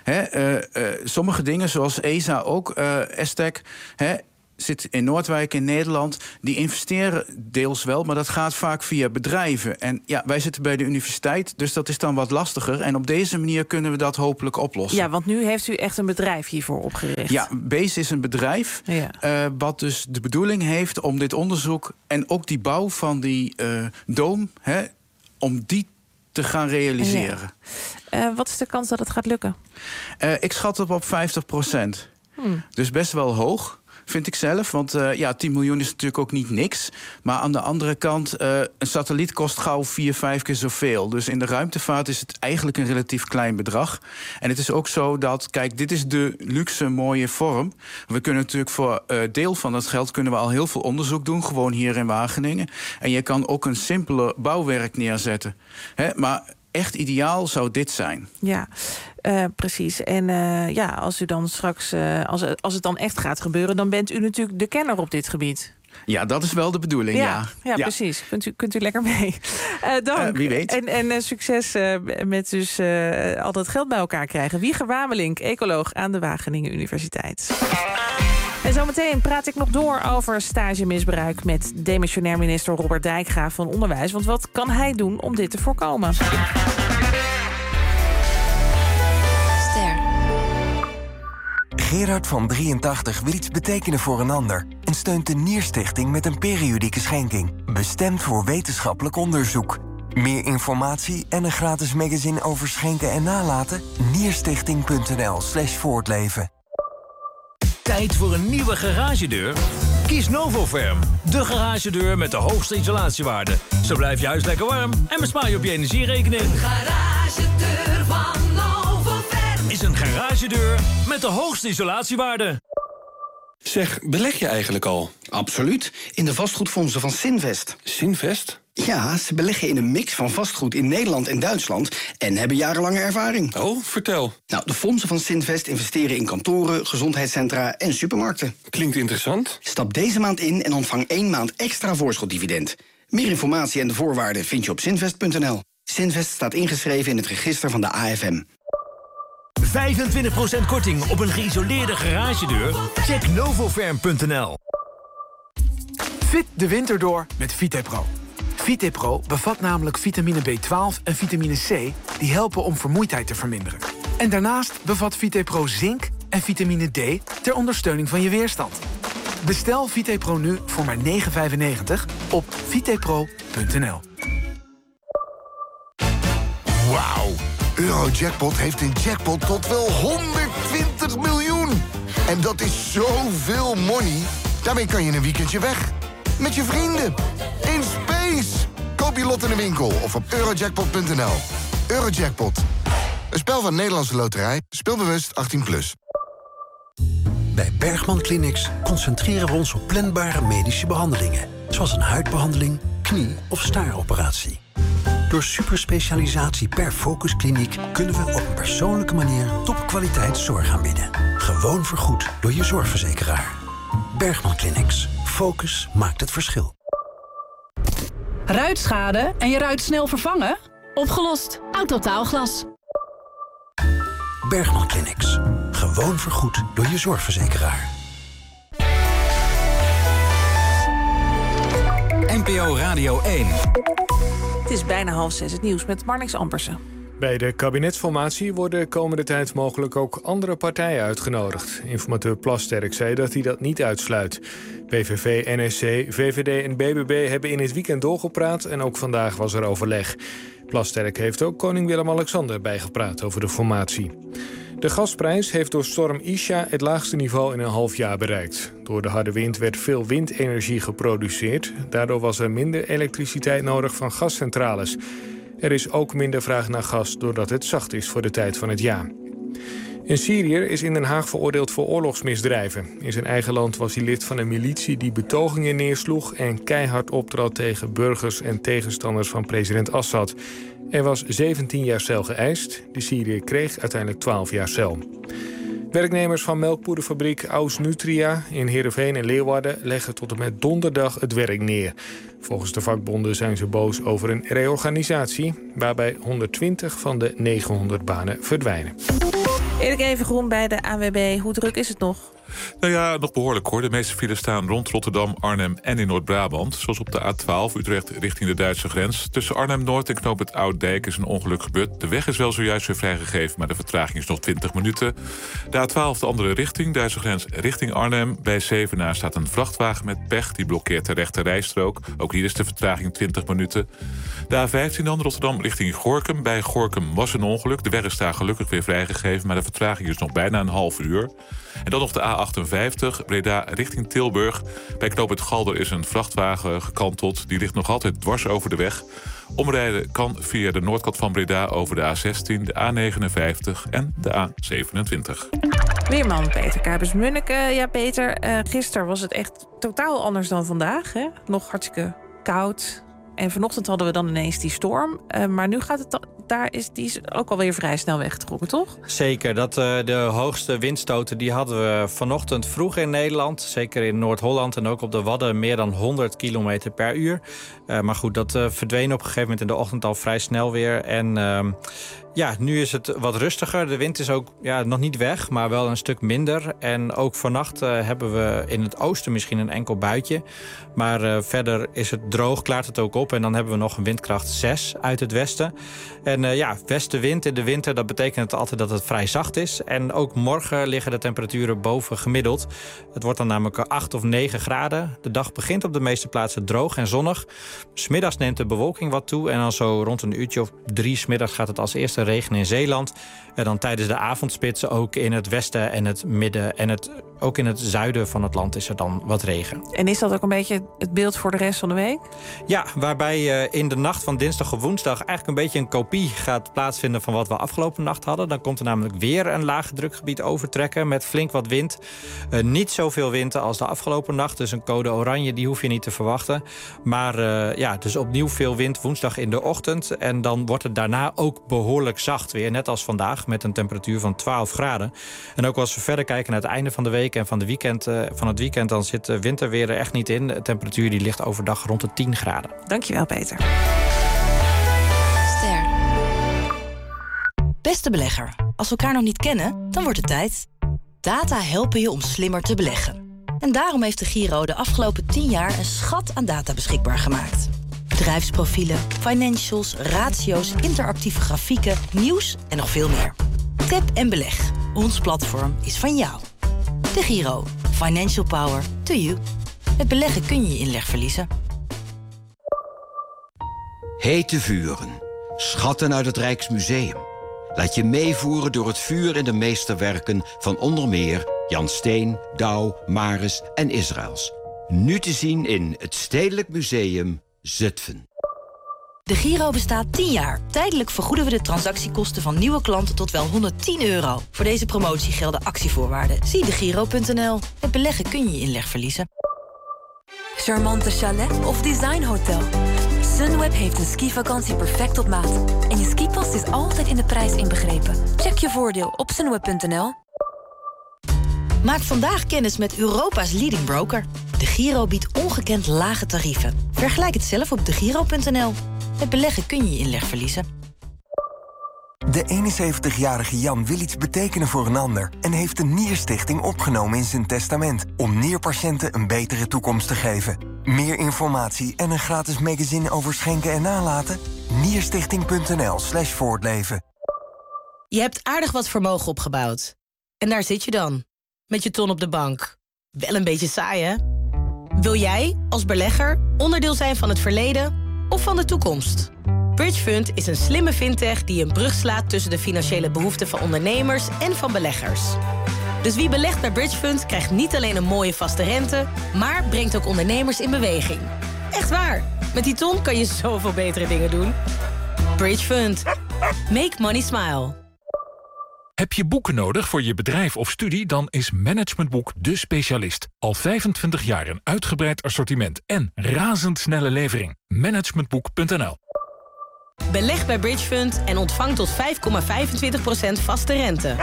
Sommige dingen, zoals ESA ook, ESTEC, zit in Noordwijk in Nederland, die investeren deels wel, maar dat gaat vaak via bedrijven. En ja, wij zitten bij de universiteit, dus dat is dan wat lastiger. En op deze manier kunnen we dat hopelijk oplossen. Ja, want nu heeft u echt een bedrijf hiervoor opgericht. Ja, BASE is een bedrijf wat dus de bedoeling heeft om dit onderzoek en ook die bouw van die doom, om die te gaan realiseren. Ja. Wat is de kans dat het gaat lukken? Ik schat het op 50%. Dus best wel hoog. Vind ik zelf, want 10 miljoen is natuurlijk ook niet niks. Maar aan de andere kant, een satelliet kost gauw 4-5 keer zoveel. Dus in de ruimtevaart is het eigenlijk een relatief klein bedrag. En het is ook zo dat, kijk, dit is de luxe mooie vorm. We kunnen natuurlijk voor deel van dat geld kunnen we al heel veel onderzoek doen, gewoon hier in Wageningen. En je kan ook een simpeler bouwwerk neerzetten. Maar echt ideaal zou dit zijn. Ja, precies. En als u dan straks, als het dan echt gaat gebeuren, dan bent u natuurlijk de kenner op dit gebied. Ja, dat is wel de bedoeling, ja. Ja, precies. Kunt u lekker mee. Dank. Wie weet. En succes met dus al dat geld bij elkaar krijgen. Wieger Wamelink, ecoloog aan de Wageningen Universiteit. En zometeen praat ik nog door over stagemisbruik met demissionair minister Robert Dijkgraaf van Onderwijs. Want wat kan hij doen om dit te voorkomen? Gerard van 83 wil iets betekenen voor een ander en steunt de Nierstichting met een periodieke schenking, bestemd voor wetenschappelijk onderzoek. Meer informatie en een gratis magazine over schenken en nalaten? Nierstichting.nl/voortleven. Tijd voor een nieuwe garagedeur? Kies Novoferm, de garagedeur met de hoogste isolatiewaarde. Zo blijf je huis lekker warm en bespaar je op je energierekening. Een garagedeur van Novoferm is een garagedeur met de hoogste isolatiewaarde. Zeg, beleg je eigenlijk al? Absoluut, in de vastgoedfondsen van Sinvest. Sinvest? Ja, ze beleggen in een mix van vastgoed in Nederland en Duitsland en hebben jarenlange ervaring. Oh, vertel. Nou, de fondsen van Sinvest investeren in kantoren, gezondheidscentra en supermarkten. Klinkt interessant. Stap deze maand in en ontvang 1 maand extra voorschotdividend. Meer informatie en de voorwaarden vind je op sinvest.nl. Sinvest staat ingeschreven in het register van de AFM. 25% korting op een geïsoleerde garagedeur? Check novoferm.nl. Fit de winter door met VitePro. VitePro bevat namelijk vitamine B12 en vitamine C... die helpen om vermoeidheid te verminderen. En daarnaast bevat VitePro zink en vitamine D... ter ondersteuning van je weerstand. Bestel VitePro nu voor maar €9,95 op vitepro.nl. Wauw! Eurojackpot heeft een jackpot tot wel 120 miljoen. En dat is zoveel money. Daarmee kan je een weekendje weg. Met je vrienden. In space. Koop je lot in de winkel of op eurojackpot.nl. Eurojackpot. Een spel van Nederlandse Loterij. Speelbewust 18+. Bij Bergman Clinics concentreren we ons op planbare medische behandelingen. Zoals een huidbehandeling, knie- of staaroperatie. Door superspecialisatie per focuskliniek kunnen we op een persoonlijke manier topkwaliteit zorg aanbieden. Gewoon vergoed door je zorgverzekeraar. Bergman Clinics. Focus maakt het verschil. Ruitschade en je ruit snel vervangen? Opgelost. Autotaalglas. Bergman Clinics. Gewoon vergoed door je zorgverzekeraar. NPO Radio 1. Het is bijna 5:30, het nieuws met Marnix Ampersen. Bij de kabinetsformatie worden de komende tijd mogelijk ook andere partijen uitgenodigd. Informateur Plasterk zei dat hij dat niet uitsluit. PVV, NSC, VVD en BBB hebben in het weekend doorgepraat en ook vandaag was er overleg. Plasterk heeft ook koning Willem-Alexander bijgepraat over de formatie. De gasprijs heeft door storm Isha het laagste niveau in een half jaar bereikt. Door de harde wind werd veel windenergie geproduceerd. Daardoor was er minder elektriciteit nodig van gascentrales. Er is ook minder vraag naar gas doordat het zacht is voor de tijd van het jaar. Een Syriër is in Den Haag veroordeeld voor oorlogsmisdrijven. In zijn eigen land was hij lid van een militie die betogingen neersloeg en keihard optrad tegen burgers en tegenstanders van president Assad. Er was 17 jaar cel geëist. De Syriër kreeg uiteindelijk 12 jaar cel. Werknemers van melkpoederfabriek Aus Nutria in Heerenveen en Leeuwarden leggen tot en met donderdag het werk neer. Volgens de vakbonden zijn ze boos over een reorganisatie waarbij 120 van de 900 banen verdwijnen. Erik Evengroen bij de ANWB. Hoe druk is het nog? Nou ja, nog behoorlijk hoor. De meeste files staan rond Rotterdam, Arnhem en in Noord-Brabant. Zoals op de A12 Utrecht richting de Duitse grens. Tussen Arnhem-Noord en knoop het Ouddijk is een ongeluk gebeurd. De weg is wel zojuist weer vrijgegeven, maar de vertraging is nog 20 minuten. De A12 de andere richting, Duitse grens richting Arnhem. Bij Zevenaar staat een vrachtwagen met pech. Die blokkeert de rechte rijstrook. Ook hier is de vertraging 20 minuten. De A15 dan, Rotterdam richting Gorinchem. Bij Gorinchem was een ongeluk. De weg is daar gelukkig weer vrijgegeven, maar de vertraging is nog bijna een half uur. En dan nog de A58, Breda richting Tilburg. Bij knoop het Galder is een vrachtwagen gekanteld. Die ligt nog altijd dwars over de weg. Omrijden kan via de noordkant van Breda over de A16, de A59 en de A27. Weerman Peter Kuipers-Munneke. Ja, Peter, gisteren was het echt totaal anders dan vandaag. Hè? Nog hartstikke koud. En vanochtend hadden we dan ineens die storm. Maar nu gaat het die is ook alweer vrij snel weggetrokken, toch? Zeker. De hoogste windstoten die hadden we vanochtend vroeg in Nederland. Zeker in Noord-Holland en ook op de Wadden meer dan 100 kilometer per uur. Maar goed, dat verdween op een gegeven moment in de ochtend al vrij snel weer. En nu is het wat rustiger. De wind is ook nog niet weg, maar wel een stuk minder. En ook vannacht hebben we in het oosten misschien een enkel buitje. Maar verder is het droog, klaart het ook op. En dan hebben we nog een windkracht 6 uit het westen. En westenwind in de winter, dat betekent altijd dat het vrij zacht is. En ook morgen liggen de temperaturen boven gemiddeld. Het wordt dan namelijk 8 of 9 graden. De dag begint op de meeste plaatsen droog en zonnig. 'S Middags neemt de bewolking wat toe. En dan zo rond een uurtje of 3 's middags gaat het als eerste regenen in Zeeland. En dan tijdens de avondspitsen ook in het westen en het midden en ook in het zuiden van het land is er dan wat regen. En is dat ook een beetje het beeld voor de rest van de week? Ja, waarbij in de nacht van dinsdag of woensdag eigenlijk een beetje een kopie gaat plaatsvinden van wat we afgelopen nacht hadden. Dan komt er namelijk weer een lage drukgebied overtrekken met flink wat wind. Niet zoveel wind als de afgelopen nacht, dus een code oranje, die hoef je niet te verwachten. Maar dus opnieuw veel wind woensdag in de ochtend. En dan wordt het daarna ook behoorlijk zacht weer, net als vandaag, met een temperatuur van 12 graden. En ook als we verder kijken naar het einde van de week en van het weekend, dan zit de winterweer er echt niet in. De temperatuur die ligt overdag rond de 10 graden. Dankjewel, Peter. Ster. Beste belegger, als we elkaar nog niet kennen, dan wordt het tijd. Data helpen je om slimmer te beleggen. En daarom heeft de Giro de afgelopen 10 jaar een schat aan data beschikbaar gemaakt. Bedrijfsprofielen, financials, ratio's, interactieve grafieken, nieuws en nog veel meer. Tap en beleg. Ons platform is van jou. De Giro. Financial power to you. Met beleggen kun je je inleg verliezen. Hete vuren. Schatten uit het Rijksmuseum. Laat je meevoeren door het vuur in de meesterwerken van onder meer Jan Steen, Douw, Maris en Israëls. Nu te zien in het Stedelijk Museum Zutphen. De Giro bestaat 10 jaar. Tijdelijk vergoeden we de transactiekosten van nieuwe klanten tot wel €110. Voor deze promotie gelden actievoorwaarden. Zie degiro.nl. Met beleggen kun je je inleg verliezen. Charmante chalet of designhotel. Sunweb heeft een skivakantie perfect op maat. En je skipas is altijd in de prijs inbegrepen. Check je voordeel op sunweb.nl. Maak vandaag kennis met Europa's leading broker. De Giro biedt ongekend lage tarieven. Vergelijk het zelf op degiro.nl. Met beleggen kun je je inleg verliezen. De 71-jarige Jan wil iets betekenen voor een ander en heeft de Nierstichting opgenomen in zijn testament om nierpatiënten een betere toekomst te geven. Meer informatie en een gratis magazine over schenken en nalaten? Nierstichting.nl/voortleven. Je hebt aardig wat vermogen opgebouwd. En daar zit je dan, met je ton op de bank. Wel een beetje saai, hè? Wil jij, als belegger, onderdeel zijn van het verleden of van de toekomst? Bridgefund is een slimme fintech die een brug slaat tussen de financiële behoeften van ondernemers en van beleggers. Dus wie belegt bij Bridgefund krijgt niet alleen een mooie vaste rente, maar brengt ook ondernemers in beweging. Echt waar, met die ton kan je zoveel betere dingen doen. Bridgefund. Make money smile. Heb je boeken nodig voor je bedrijf of studie? Dan is Managementboek de specialist. Al 25 jaar een uitgebreid assortiment en razendsnelle levering. Managementboek.nl. Beleg bij Bridgefund en ontvang tot 5,25% vaste rente.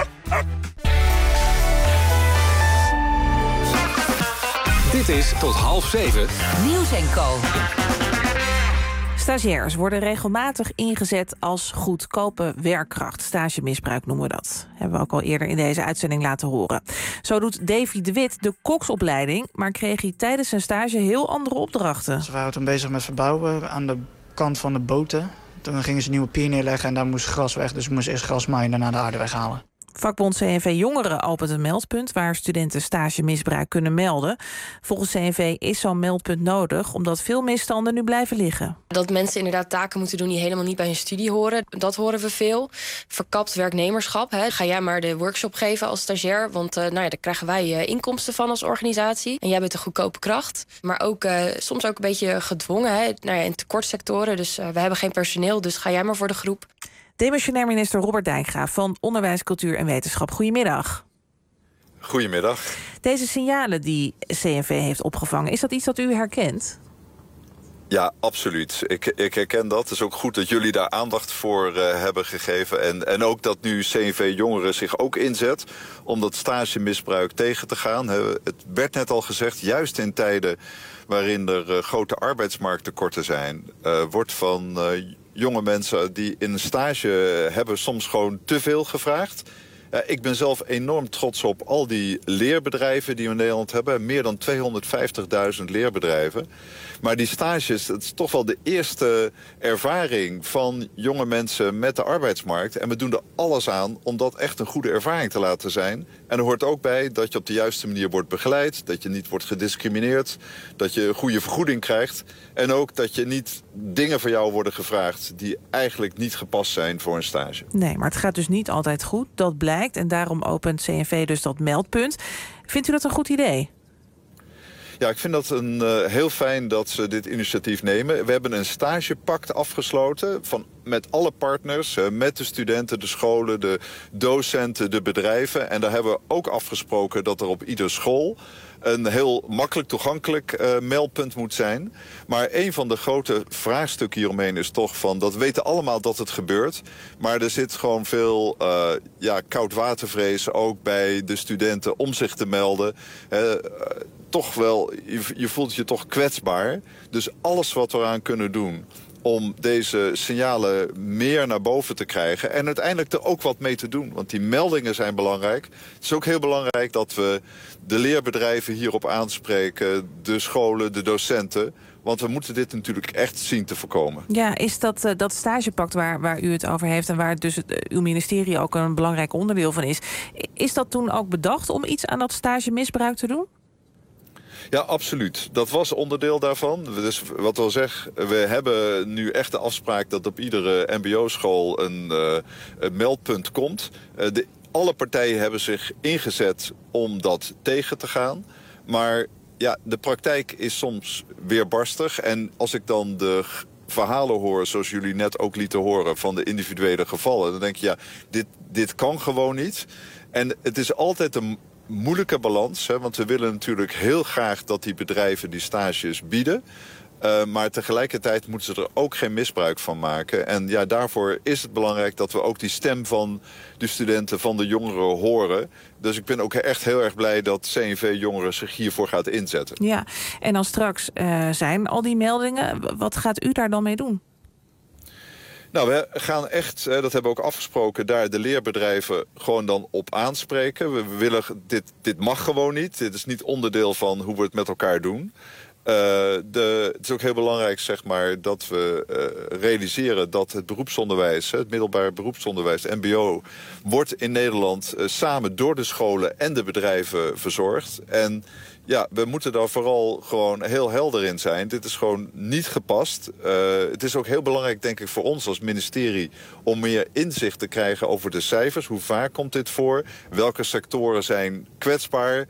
Dit is tot 6:30. Nieuws & Co. Stagiairs worden regelmatig ingezet als goedkope werkkracht. Stagemisbruik noemen we dat. Hebben we ook al eerder in deze uitzending laten horen. Zo doet Davy de Wit de koksopleiding, maar kreeg hij tijdens zijn stage heel andere opdrachten. Ze waren toen bezig met verbouwen aan de kant van de boten. Toen gingen ze een nieuwe pier neerleggen en daar moest gras weg. Dus moest eerst gras maaien en daarna de aarde weghalen. Vakbond CNV Jongeren opent een meldpunt waar studenten stagemisbruik kunnen melden. Volgens CNV is zo'n meldpunt nodig omdat veel misstanden nu blijven liggen. Dat mensen inderdaad taken moeten doen die helemaal niet bij hun studie horen. Dat horen we veel. Verkapt werknemerschap. Hè. Ga jij maar de workshop geven als stagiair, want daar krijgen wij inkomsten van als organisatie. En jij bent een goedkope kracht. Maar ook soms ook een beetje gedwongen in tekortsectoren. Dus we hebben geen personeel, dus ga jij maar voor de groep. Demissionair minister Robert Dijkgraaf van Onderwijs, Cultuur en Wetenschap. Goedemiddag. Goedemiddag. Deze signalen die CNV heeft opgevangen, is dat iets dat u herkent? Ja, absoluut. Ik herken dat. Het is ook goed dat jullie daar aandacht voor hebben gegeven. En ook dat nu CNV Jongeren zich ook inzet om dat stagemisbruik tegen te gaan. Het werd net al gezegd, juist in tijden waarin er grote arbeidsmarkttekorten zijn, wordt van jonge mensen die in een stage hebben soms gewoon te veel gevraagd. Ik ben zelf enorm trots op al die leerbedrijven die we in Nederland hebben. Meer dan 250.000 leerbedrijven. Maar die stages, dat is toch wel de eerste ervaring van jonge mensen met de arbeidsmarkt. En we doen er alles aan om dat echt een goede ervaring te laten zijn. En er hoort ook bij dat je op de juiste manier wordt begeleid. Dat je niet wordt gediscrimineerd. Dat je een goede vergoeding krijgt. En ook dat je niet dingen van jou worden gevraagd die eigenlijk niet gepast zijn voor een stage. Nee, maar het gaat dus niet altijd goed. Dat blijkt. En daarom opent CNV dus dat meldpunt. Vindt u dat een goed idee? Ja, ik vind dat heel fijn dat ze dit initiatief nemen. We hebben een stagepact afgesloten met alle partners, met de studenten, de scholen, de docenten, de bedrijven. En daar hebben we ook afgesproken dat er op ieder school een heel makkelijk toegankelijk meldpunt moet zijn. Maar een van de grote vraagstukken hieromheen is toch van, dat weten allemaal dat het gebeurt. Maar er zit gewoon veel koudwatervrees ook bij de studenten om zich te melden. Toch wel, je voelt je toch kwetsbaar. Dus alles wat we eraan kunnen doen om deze signalen meer naar boven te krijgen en uiteindelijk er ook wat mee te doen. Want die meldingen zijn belangrijk. Het is ook heel belangrijk dat we de leerbedrijven hierop aanspreken, de scholen, de docenten. Want we moeten dit natuurlijk echt zien te voorkomen. Ja, is dat stagepact waar u het over heeft en waar dus uw ministerie ook een belangrijk onderdeel van is dat toen ook bedacht om iets aan dat stagemisbruik te doen? Ja, absoluut. Dat was onderdeel daarvan. Dus wat wil zeggen, we hebben nu echt de afspraak dat op iedere mbo-school een meldpunt komt. Alle partijen hebben zich ingezet om dat tegen te gaan. Maar ja, de praktijk is soms weerbarstig. En als ik dan de verhalen hoor, zoals jullie net ook lieten horen, van de individuele gevallen, dan denk je, dit kan gewoon niet. En het is altijd een moeilijke balans, want we willen natuurlijk heel graag dat die bedrijven die stages bieden. Maar tegelijkertijd moeten ze er ook geen misbruik van maken. En ja, daarvoor is het belangrijk dat we ook die stem van de studenten, van de jongeren horen. Dus ik ben ook echt heel erg blij dat CNV Jongeren zich hiervoor gaat inzetten. Ja, en dan straks zijn al die meldingen. Wat gaat u daar dan mee doen? Nou, we gaan echt, dat hebben we ook afgesproken, daar de leerbedrijven gewoon dan op aanspreken. We willen, dit mag gewoon niet. Dit is niet onderdeel van hoe we het met elkaar doen. Het is ook heel belangrijk, zeg maar, dat we realiseren dat het beroepsonderwijs, het middelbaar beroepsonderwijs, mbo, wordt in Nederland samen door de scholen en de bedrijven verzorgd. En ja, we moeten daar vooral gewoon heel helder in zijn. Dit is gewoon niet gepast. Het is ook heel belangrijk, denk ik, voor ons als ministerie om meer inzicht te krijgen over de cijfers. Hoe vaak komt dit voor? Welke sectoren zijn kwetsbaar?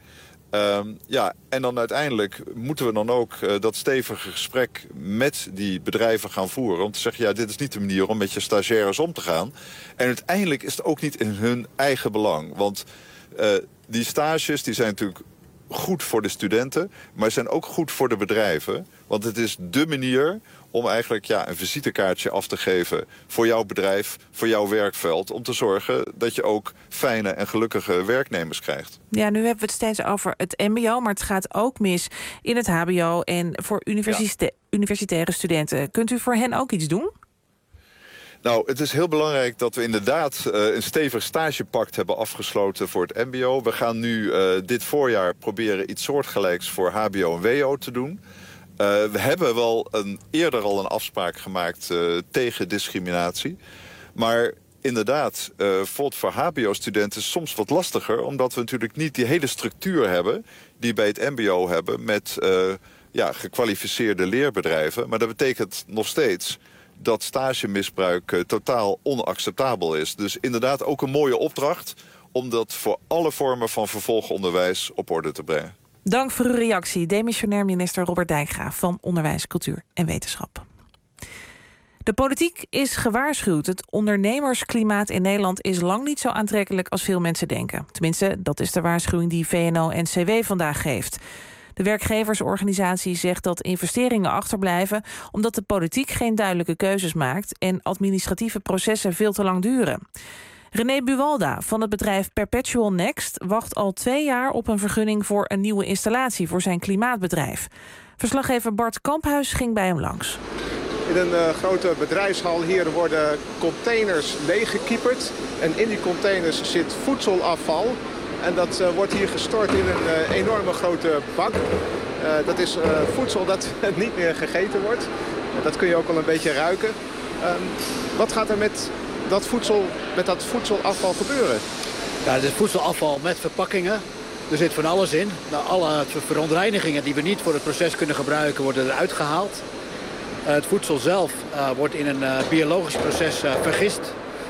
En dan uiteindelijk moeten we dan ook dat stevige gesprek met die bedrijven gaan voeren. Om te zeggen, ja, dit is niet de manier om met je stagiaires om te gaan. En uiteindelijk is het ook niet in hun eigen belang. Want die stages die zijn natuurlijk goed voor de studenten, maar zijn ook goed voor de bedrijven. Want het is dé manier om eigenlijk een visitekaartje af te geven voor jouw bedrijf, voor jouw werkveld, om te zorgen dat je ook fijne en gelukkige werknemers krijgt. Ja, nu hebben we het steeds over het mbo, maar het gaat ook mis in het hbo en voor universitaire studenten. Kunt u voor hen ook iets doen? Nou, het is heel belangrijk dat we inderdaad een stevig stagepact hebben afgesloten voor het mbo. We gaan nu dit voorjaar proberen iets soortgelijks voor hbo en wo te doen. We hebben wel eerder al een afspraak gemaakt tegen discriminatie. Maar inderdaad, bijvoorbeeld voor hbo-studenten is soms wat lastiger, omdat we natuurlijk niet die hele structuur hebben die bij het mbo hebben met gekwalificeerde leerbedrijven. Maar dat betekent nog steeds dat stagemisbruik totaal onacceptabel is. Dus inderdaad ook een mooie opdracht om dat voor alle vormen van vervolgonderwijs op orde te brengen. Dank voor uw reactie, demissionair minister Robert Dijkgraaf van Onderwijs, Cultuur en Wetenschap. De politiek is gewaarschuwd. Het ondernemersklimaat in Nederland is lang niet zo aantrekkelijk als veel mensen denken. Tenminste, dat is de waarschuwing die VNO-NCW vandaag geeft. De werkgeversorganisatie zegt dat investeringen achterblijven omdat de politiek geen duidelijke keuzes maakt en administratieve processen veel te lang duren. René Buwalda van het bedrijf Perpetual Next wacht al 2 jaar op een vergunning voor een nieuwe installatie voor zijn klimaatbedrijf. Verslaggever Bart Kamphuis ging bij hem langs. In een grote bedrijfshal hier worden containers leeggekieperd. En in die containers zit voedselafval. En dat wordt hier gestort in een enorme grote bak. Dat is voedsel dat niet meer gegeten wordt. Dat kun je ook al een beetje ruiken. Wat gaat er met dat voedselafval gebeuren? Ja, het is voedselafval met verpakkingen. Er zit van alles in. Nou, alle verontreinigingen die we niet voor het proces kunnen gebruiken worden eruit gehaald. Het voedsel zelf wordt in een biologisch proces vergist.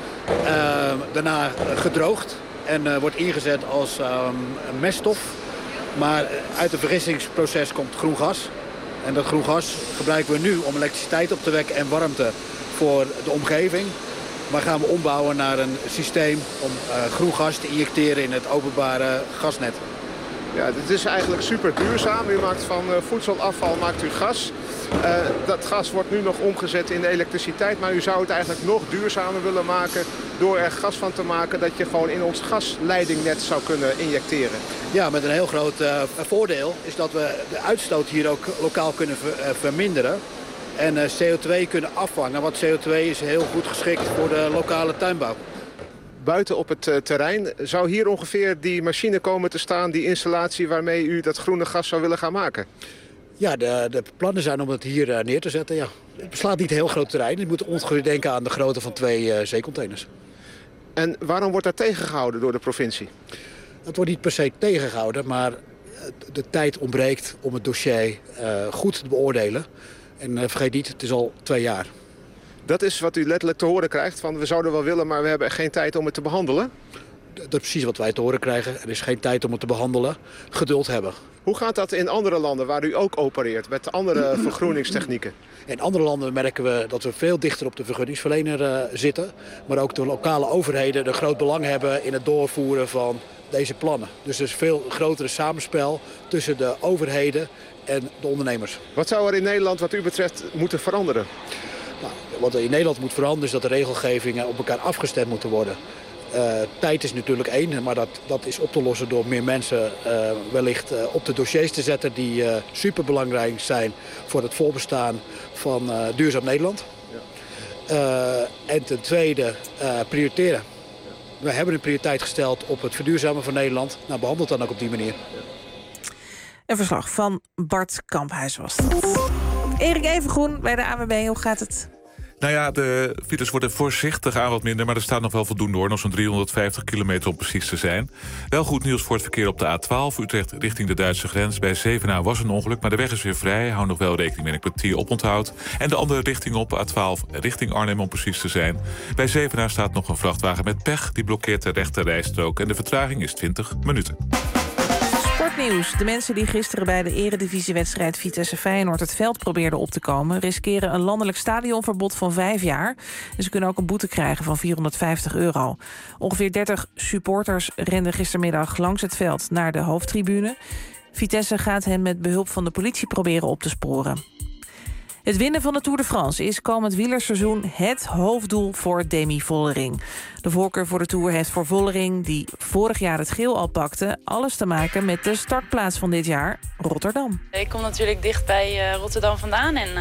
Daarna gedroogd en wordt ingezet als meststof. Maar uit het vergistingsproces komt groen gas. En dat groen gas gebruiken we nu om elektriciteit op te wekken en warmte voor de omgeving. Maar gaan we ombouwen naar een systeem om groen gas te injecteren in het openbare gasnet. Ja, het is eigenlijk super duurzaam. U maakt van voedselafval maakt u gas. Dat gas wordt nu nog omgezet in de elektriciteit. Maar u zou het eigenlijk nog duurzamer willen maken door er gas van te maken dat je gewoon in ons gasleidingnet zou kunnen injecteren. Ja, met een heel groot voordeel is dat we de uitstoot hier ook lokaal kunnen verminderen. En CO2 kunnen afvangen, want CO2 is heel goed geschikt voor de lokale tuinbouw. Buiten op het terrein, zou hier ongeveer die machine komen te staan, die installatie waarmee u dat groene gas zou willen gaan maken? Ja, de plannen zijn om het hier neer te zetten, ja. Het beslaat niet een heel groot terrein. Je moet ongeveer denken aan de grootte van 2 zeecontainers. En waarom wordt dat tegengehouden door de provincie? Het wordt niet per se tegengehouden, maar de tijd ontbreekt om het dossier goed te beoordelen. En vergeet niet, het is al 2 jaar. Dat is wat u letterlijk te horen krijgt, van we zouden wel willen, maar we hebben geen tijd om het te behandelen? Dat is precies wat wij te horen krijgen. Er is geen tijd om het te behandelen. Geduld hebben. Hoe gaat dat in andere landen waar u ook opereert, met andere vergroeningstechnieken? In andere landen merken we dat we veel dichter op de vergunningsverlener zitten. Maar ook de lokale overheden een groot belang hebben in het doorvoeren van deze plannen. Dus er is veel grotere samenspel tussen de overheden en de ondernemers. Wat zou er in Nederland wat u betreft moeten veranderen? Nou, wat er in Nederland moet veranderen is dat de regelgevingen op elkaar afgestemd moeten worden. Tijd is natuurlijk één, maar dat is op te lossen door meer mensen wellicht op de dossiers te zetten die superbelangrijk zijn voor het voorbestaan van Duurzaam Nederland. Ja. En ten tweede prioriteren. We hebben een prioriteit gesteld op het verduurzamen van Nederland. Nou, behandel het dan ook op die manier. Een verslag van Bart Kamphuis was dat. Erik Evengroen bij de ANWB, hoe gaat het? Nou ja, de files worden voorzichtig aan wat minder, maar er staat nog wel voldoende hoor. Nog zo'n 350 kilometer om precies te zijn. Wel goed nieuws voor het verkeer op de A12. Utrecht richting de Duitse grens. Bij Zevenaar was een ongeluk, maar de weg is weer vrij. Hou nog wel rekening met een kwartier oponthoud. En de andere richting op A12 richting Arnhem om precies te zijn. Bij Zevenaar staat nog een vrachtwagen met pech. Die blokkeert de rechte rijstrook en de vertraging is 20 minuten. Sportnieuws. De mensen die gisteren bij de eredivisiewedstrijd Vitesse-Feyenoord het veld probeerden op te komen, riskeren een landelijk stadionverbod van 5 jaar. En ze kunnen ook een boete krijgen van €450. Ongeveer 30 supporters renden gistermiddag langs het veld naar de hoofdtribune. Vitesse gaat hen met behulp van de politie proberen op te sporen. Het winnen van de Tour de France is komend wielerseizoen het hoofddoel voor Demi Vollering. De voorkeur voor de Tour heeft voor Vollering, die vorig jaar het geel al pakte, alles te maken met de startplaats van dit jaar, Rotterdam. Ik kom natuurlijk dicht bij Rotterdam vandaan en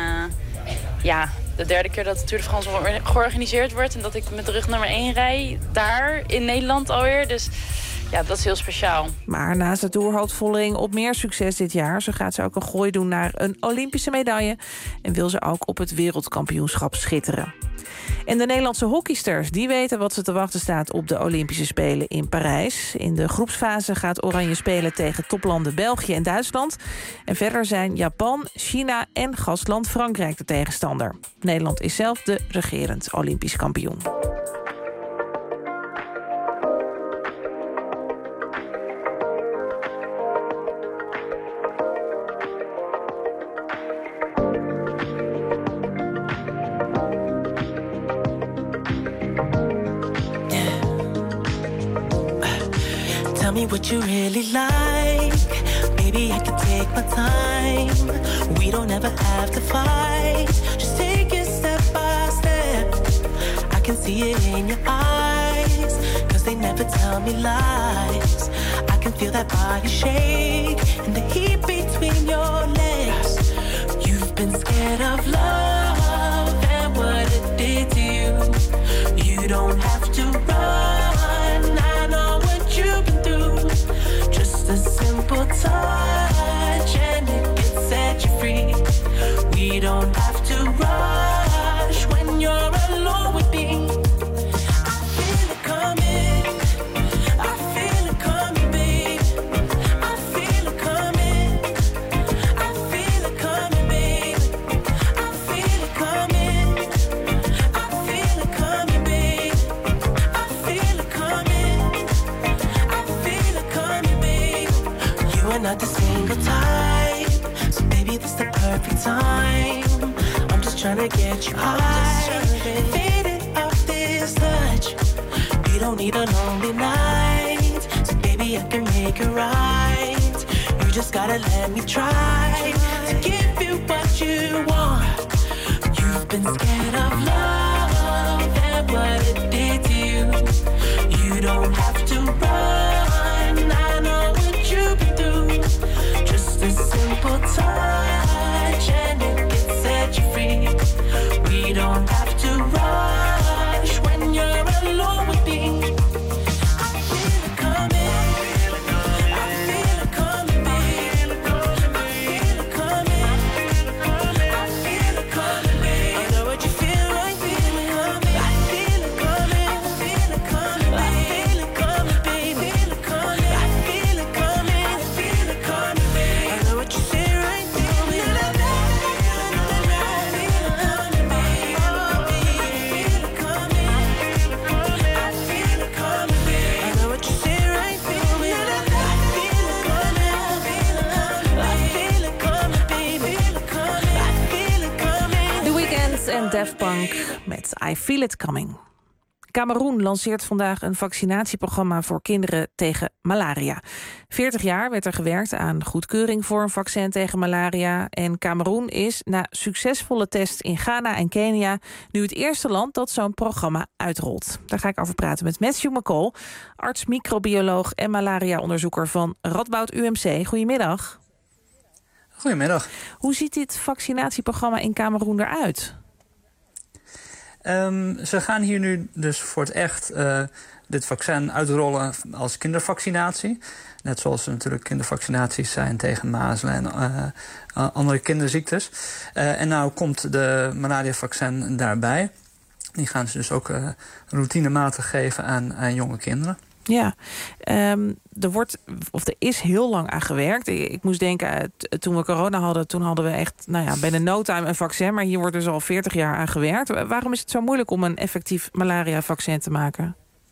de derde keer dat de Tour de France georganiseerd wordt en dat ik met de rug nummer 1 rij, daar in Nederland alweer. Dus ja, dat is heel speciaal. Maar naast de Tour hoopt Vollering op meer succes dit jaar. Zo gaat ze ook een gooi doen naar een Olympische medaille en wil ze ook op het wereldkampioenschap schitteren. En de Nederlandse hockeysters, die weten wat ze te wachten staat op de Olympische Spelen in Parijs. In de groepsfase gaat Oranje spelen tegen toplanden België en Duitsland. En verder zijn Japan, China en gastland Frankrijk de tegenstander. Nederland is zelf de regerend Olympisch kampioen. Tell me what you really like. Baby, I can take my time. We don't ever have to fight. Just take it step by step. I can see it in your eyes, 'cause they never tell me lies. I can feel that body shake and the heat between your legs. You've been scared of love and what it did to you. You don't have to run. I know what you've been through. Just a simple touch and it can set you free. We don't have to rush when you're alone with me. I feel it coming. I feel it coming, babe. I feel it coming. I feel it coming, babe. I feel it coming. I feel it coming, babe. I feel it coming. I feel it coming, babe. You are not the single type, so baby, this the perfect time. I'm just trying to get you high, faded off this touch. We don't need a lonely night, so baby, I can make it right. You just gotta let me try to give you what you want. You've been scared of love and what it did to you. You don't have to run. I know what you've been through. Just a simple touch and it can set you free. We don't have to rush when you're alone with me. I feel it coming. I feel it coming, babe. I feel it coming. I feel it coming, babe. I know what you feel right, feel it coming. I feel it coming. I feel it coming, babe. I feel it coming, babe. I feel it coming. I feel it coming. I feel it coming, babe. I know what you say right, feel it. The Weeknd en Daft Punk met I Feel It Coming. Kameroen lanceert vandaag een vaccinatieprogramma voor kinderen tegen malaria. 40 jaar werd er gewerkt aan goedkeuring voor een vaccin tegen malaria. En Kameroen is na succesvolle tests in Ghana en Kenia nu het eerste land dat zo'n programma uitrolt. Daar ga ik over praten met Matthew McCall, arts, microbioloog en malaria-onderzoeker van Radboud UMC. Goedemiddag. Goedemiddag. Hoe ziet dit vaccinatieprogramma in Kameroen eruit? Ze gaan hier nu dus voor het echt dit vaccin uitrollen als kindervaccinatie. Net zoals er natuurlijk kindervaccinaties zijn tegen mazelen en andere kinderziektes. En nou komt de malaria-vaccin daarbij. Die gaan ze dus ook routinematig geven aan jonge kinderen. Ja, er is heel lang aan gewerkt. Ik moest denken, toen we corona hadden, toen hadden we echt binnen no time een vaccin. Maar hier wordt dus al 40 jaar aan gewerkt. Waarom is het zo moeilijk om een effectief malaria-vaccin te maken?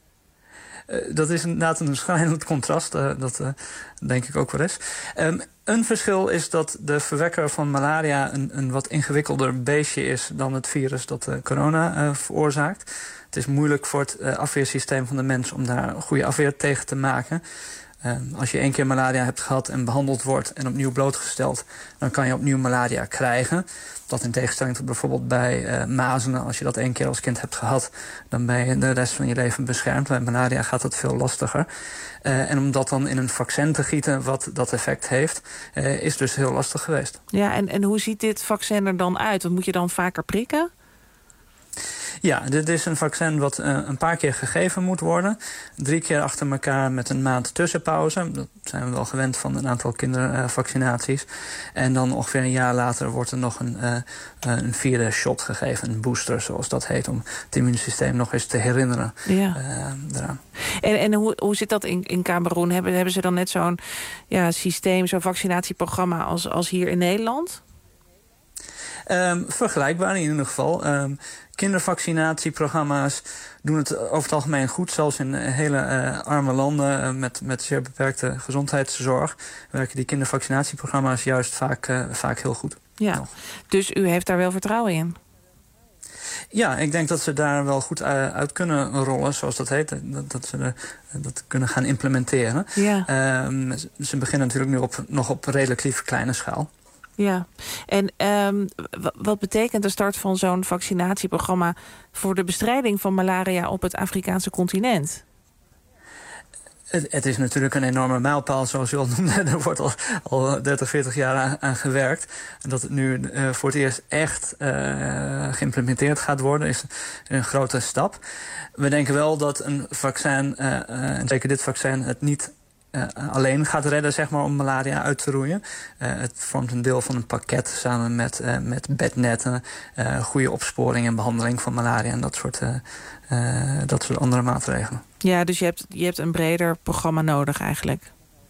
Dat is inderdaad een schrijnend contrast. Dat denk ik ook wel eens. Een verschil is dat de verwekker van malaria een wat ingewikkelder beestje is dan het virus dat corona veroorzaakt. Het is moeilijk voor het afweersysteem van de mens om daar een goede afweer tegen te maken. Als je 1 keer malaria hebt gehad en behandeld wordt en opnieuw blootgesteld, dan kan je opnieuw malaria krijgen. Dat in tegenstelling tot bijvoorbeeld bij mazelen. Als je dat 1 keer als kind hebt gehad, dan ben je de rest van je leven beschermd. Bij malaria gaat dat veel lastiger. En om dat dan in een vaccin te gieten wat dat effect heeft, is dus heel lastig geweest. Ja, en hoe ziet dit vaccin er dan uit? Want moet je dan vaker prikken? Ja, dit is een vaccin wat een paar keer gegeven moet worden. 3 keer achter elkaar met een maand tussenpauze. Dat zijn we wel gewend van een aantal kindervaccinaties. En dan ongeveer een jaar later wordt er nog een 4e shot gegeven. Een booster, zoals dat heet, om het immuunsysteem nog eens te herinneren eraan. En hoe zit dat in Kameroen? Hebben ze dan net zo'n systeem, zo'n vaccinatieprogramma als hier in Nederland? Vergelijkbaar in ieder geval. Kindervaccinatieprogramma's doen het over het algemeen goed. Zelfs in hele arme landen met zeer beperkte gezondheidszorg werken die kindervaccinatieprogramma's juist vaak heel goed. Ja, dus u heeft daar wel vertrouwen in? Ja, ik denk dat ze daar wel goed uit kunnen rollen, zoals dat heet. Dat ze dat kunnen gaan implementeren. Ja. Ze beginnen natuurlijk nu nog op redelijk lief kleine schaal. Ja, en wat betekent de start van zo'n vaccinatieprogramma voor de bestrijding van malaria op het Afrikaanse continent? Het is natuurlijk een enorme mijlpaal, zoals u al noemde. Er wordt al 30, 40 jaar aan gewerkt. En dat het nu voor het eerst echt geïmplementeerd gaat worden, is een grote stap. We denken wel dat een vaccin, en zeker dit vaccin, het niet alleen gaat redden, zeg maar, om malaria uit te roeien. Het vormt een deel van een pakket samen met bednetten, goede opsporing en behandeling van malaria en dat soort andere maatregelen. Ja, dus je hebt een breder programma nodig eigenlijk.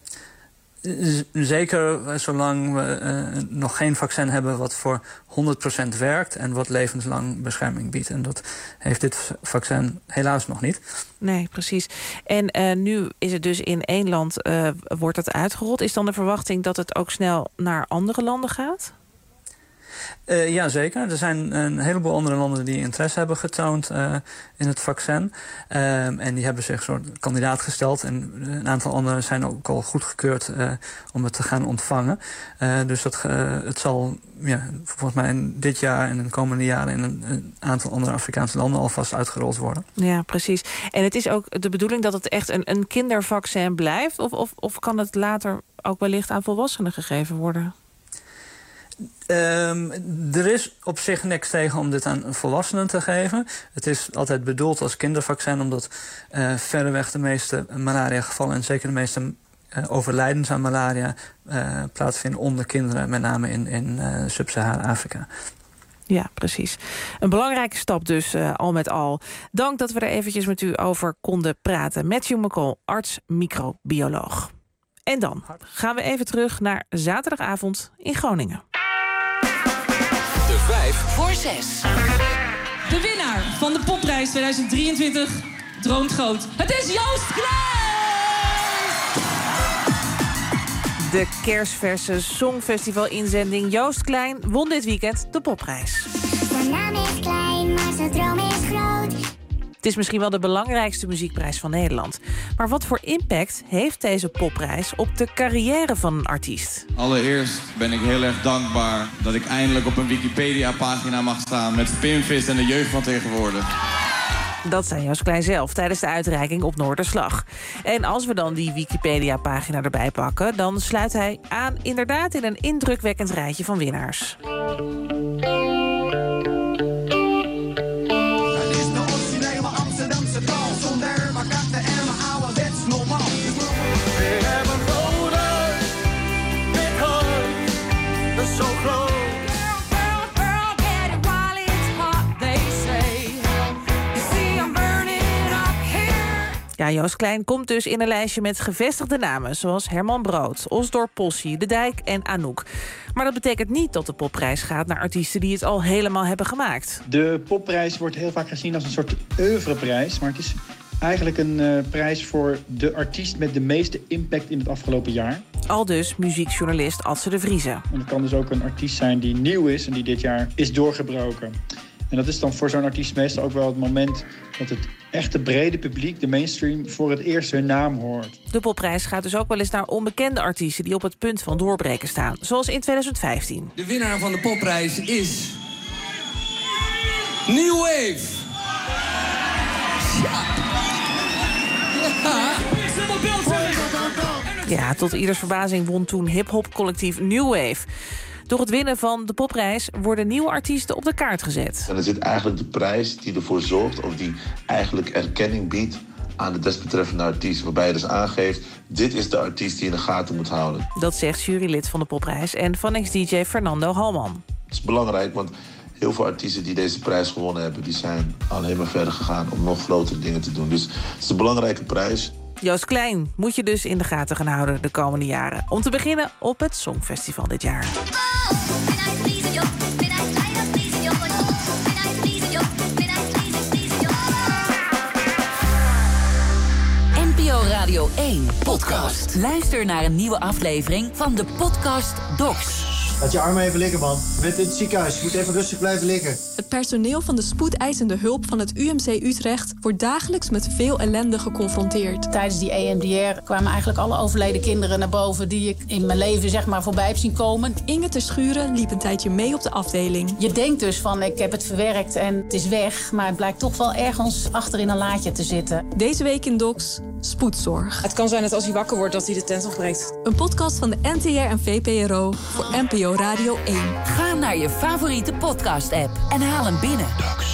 Zeker zolang we nog geen vaccin hebben wat voor 100% werkt en wat levenslang bescherming biedt. En dat heeft dit vaccin helaas nog niet. Nee, precies. En nu is het dus in 1 land wordt het uitgerold. Is dan de verwachting dat het ook snel naar andere landen gaat? Ja, zeker. Er zijn een heleboel andere landen die interesse hebben getoond in het vaccin. En die hebben zich soort kandidaat gesteld. En een aantal anderen zijn ook al goedgekeurd om het te gaan ontvangen. Dus het zal volgens mij in dit jaar en in de komende jaren in een aantal andere Afrikaanse landen alvast uitgerold worden. Ja, precies. En het is ook de bedoeling dat het echt een kindervaccin blijft? Of kan het later ook wellicht aan volwassenen gegeven worden? Er is op zich niks tegen om dit aan volwassenen te geven. Het is altijd bedoeld als kindervaccin omdat verreweg de meeste malaria-gevallen en zeker de meeste overlijdens aan malaria plaatsvinden onder kinderen, met name in Sub-Sahara-Afrika. Ja, precies. Een belangrijke stap dus, al met al. Dank dat we er eventjes met u over konden praten. Matthew McCall, arts, microbioloog. En dan gaan we even terug naar zaterdagavond in Groningen. De 5 voor 6. De winnaar van de Popprijs 2023 droomt groot. Het is Joost Klein! De kerstverse Songfestival-inzending Joost Klein won dit weekend de Popprijs. Zijn naam is klein, maar zijn droom is groot. Het is misschien wel de belangrijkste muziekprijs van Nederland. Maar wat voor impact heeft deze popprijs op de carrière van een artiest? Allereerst ben ik heel erg dankbaar dat ik eindelijk op een Wikipedia-pagina mag staan met Spinvis en de jeugd van tegenwoordig. Dat zei Joost Klein zelf tijdens de uitreiking op Noorderslag. En als we dan die Wikipedia-pagina erbij pakken, dan sluit hij aan inderdaad in een indrukwekkend rijtje van winnaars. Ja, Joost Klein komt dus in een lijstje met gevestigde namen, zoals Herman Brood, Osdorp Possie, De Dijk en Anouk. Maar dat betekent niet dat de popprijs gaat naar artiesten die het al helemaal hebben gemaakt. De popprijs wordt heel vaak gezien als een soort oeuvreprijs, maar het is eigenlijk een prijs voor de artiest met de meeste impact in het afgelopen jaar. Aldus muziekjournalist Adse de Vrieze. En het kan dus ook een artiest zijn die nieuw is en die dit jaar is doorgebroken. En dat is dan voor zo'n artiest meestal ook wel het moment dat het echte brede publiek, de mainstream, voor het eerst hun naam hoort. De popprijs gaat dus ook wel eens naar onbekende artiesten die op het punt van doorbreken staan. Zoals in 2015. De winnaar van de popprijs is New Wave. Ja, tot ieders verbazing won toen hip-hop collectief New Wave. Door het winnen van de popprijs worden nieuwe artiesten op de kaart gezet. En is dit eigenlijk de prijs die ervoor zorgt, of die eigenlijk erkenning biedt aan de desbetreffende artiest. Waarbij je dus aangeeft, dit is de artiest die je in de gaten moet houden. Dat zegt jurylid van de popprijs en van ex-DJ Fernando Halman. Het is belangrijk, want heel veel artiesten die deze prijs gewonnen hebben, die zijn alleen maar verder gegaan om nog grotere dingen te doen. Dus het is een belangrijke prijs. Joost Klein moet je dus in de gaten gaan houden de komende jaren. Om te beginnen op het Songfestival dit jaar. NPO Radio 1 podcast. Luister naar een nieuwe aflevering van de podcast Docs. Laat je armen even liggen, man. Je bent in het ziekenhuis. Je moet even rustig blijven liggen. Het personeel van de spoedeisende hulp van het UMC Utrecht wordt dagelijks met veel ellende geconfronteerd. Tijdens die EMDR kwamen eigenlijk alle overleden kinderen naar boven die ik in mijn leven zeg maar voorbij heb zien komen. Inge Terschuren liep een tijdje mee op de afdeling. Je denkt dus van ik heb het verwerkt en het is weg, maar het blijkt toch wel ergens achter in een laadje te zitten. Deze week in Docs, spoedzorg. Het kan zijn dat als hij wakker wordt dat hij de tent afbreekt. Een podcast van de NTR en VPRO voor NPO Radio 1. Ga naar je favoriete podcast-app en haal hem binnen.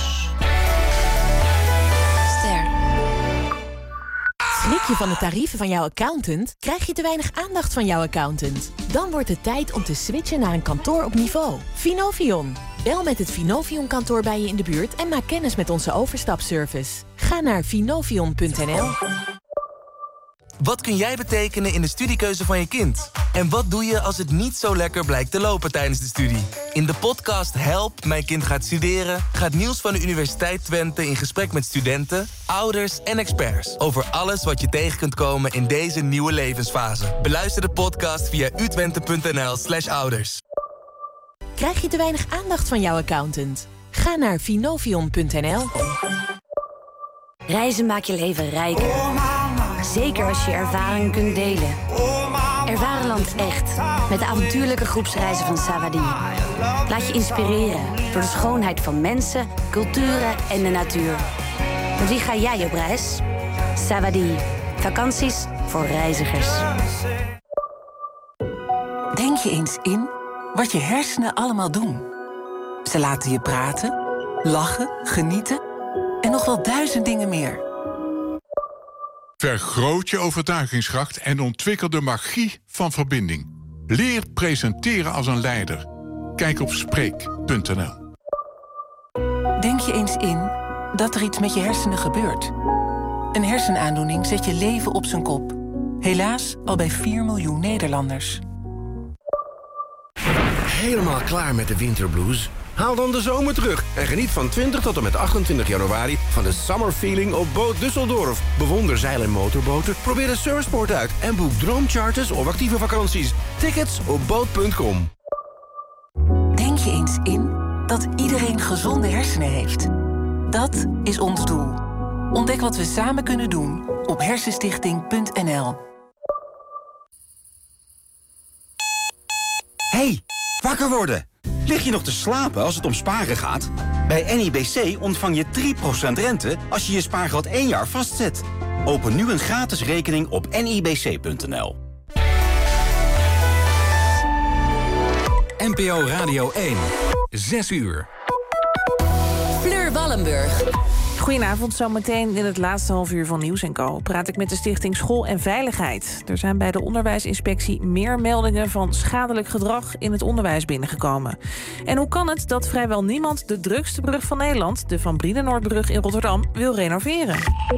Ster. Schrik je van de tarieven van jouw accountant? Krijg je te weinig aandacht van jouw accountant? Dan wordt het tijd om te switchen naar een kantoor op niveau. Finovion. Bel met het Finovion-kantoor bij je in de buurt en maak kennis met onze overstapservice. Ga naar finovion.nl. Wat kun jij betekenen in de studiekeuze van je kind? En wat doe je als het niet zo lekker blijkt te lopen tijdens de studie? In de podcast Help, mijn kind gaat studeren, gaat Niels van de Universiteit Twente in gesprek met studenten, ouders en experts over alles wat je tegen kunt komen in deze nieuwe levensfase. Beluister de podcast via utwente.nl/ouders. Krijg je te weinig aandacht van jouw accountant? Ga naar finovion.nl. Reizen maakt je leven rijker. Zeker als je ervaring kunt delen. Ervaar land echt. Met de avontuurlijke groepsreizen van Savadi. Laat je inspireren door de schoonheid van mensen, culturen en de natuur. Met wie ga jij op reis? Savadi. Vakanties voor reizigers. Denk je eens in wat je hersenen allemaal doen. Ze laten je praten, lachen, genieten en nog wel 1000 dingen meer. Vergroot je overtuigingskracht en ontwikkel de magie van verbinding. Leer presenteren als een leider. Kijk op Spreek.nl. Denk je eens in dat er iets met je hersenen gebeurt. Een hersenaandoening zet je leven op zijn kop. Helaas al bij 4 miljoen Nederlanders. Helemaal klaar met de winterblues? Haal dan de zomer terug en geniet van 20 tot en met 28 januari... van de Summer Feeling op Boot Düsseldorf. Bewonder zeil- en motorboten, probeer de surfsport uit... en boek droomcharters of actieve vakanties. Tickets op boot.com. Denk je eens in dat iedereen gezonde hersenen heeft? Dat is ons doel. Ontdek wat we samen kunnen doen op hersenstichting.nl. Hey, wakker worden! Lig je nog te slapen als het om sparen gaat? Bij NIBC ontvang je 3% rente als je je spaargeld 1 jaar vastzet. Open nu een gratis rekening op nibc.nl. NPO Radio 1, 6 uur. Fleur Wallenburg. Goedenavond, zometeen in het laatste half uur van Nieuws & Co. praat ik met de Stichting School en Veiligheid. Er zijn bij de onderwijsinspectie meer meldingen van schadelijk gedrag in het onderwijs binnengekomen. En hoe kan het dat vrijwel niemand de drukste brug van Nederland, de Van Brienenoordbrug in Rotterdam, wil renoveren?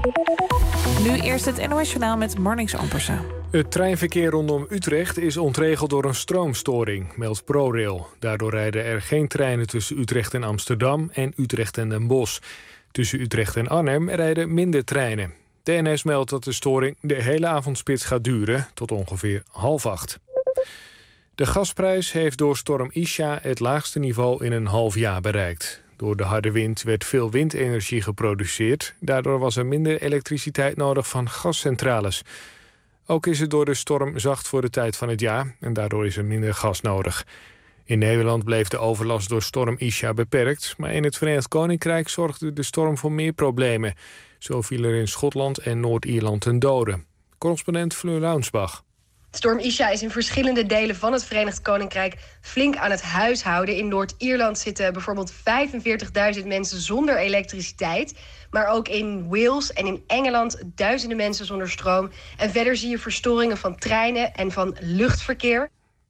Nu eerst het NOS Journaal met Marnix Ampersen. Het treinverkeer rondom Utrecht is ontregeld door een stroomstoring, meldt ProRail. Daardoor rijden er geen treinen tussen Utrecht en Amsterdam en Utrecht en Den Bosch. Tussen Utrecht en Arnhem rijden minder treinen. De NS meldt dat de storing de hele avondspits gaat duren, tot ongeveer 7:30. De gasprijs heeft door storm Isha het laagste niveau in een half jaar bereikt. Door de harde wind werd veel windenergie geproduceerd. Daardoor was er minder elektriciteit nodig van gascentrales. Ook is het door de storm zacht voor de tijd van het jaar en daardoor is er minder gas nodig. In Nederland bleef de overlast door storm Isha beperkt, maar in het Verenigd Koninkrijk zorgde de storm voor meer problemen. Zo viel er in Schotland en Noord-Ierland een dode. Correspondent Fleur Launsbach. Storm Isha is in verschillende delen van het Verenigd Koninkrijk flink aan het huishouden. In Noord-Ierland zitten bijvoorbeeld 45.000 mensen zonder elektriciteit. Maar ook in Wales en in Engeland duizenden mensen zonder stroom. En verder zie je verstoringen van treinen en van luchtverkeer.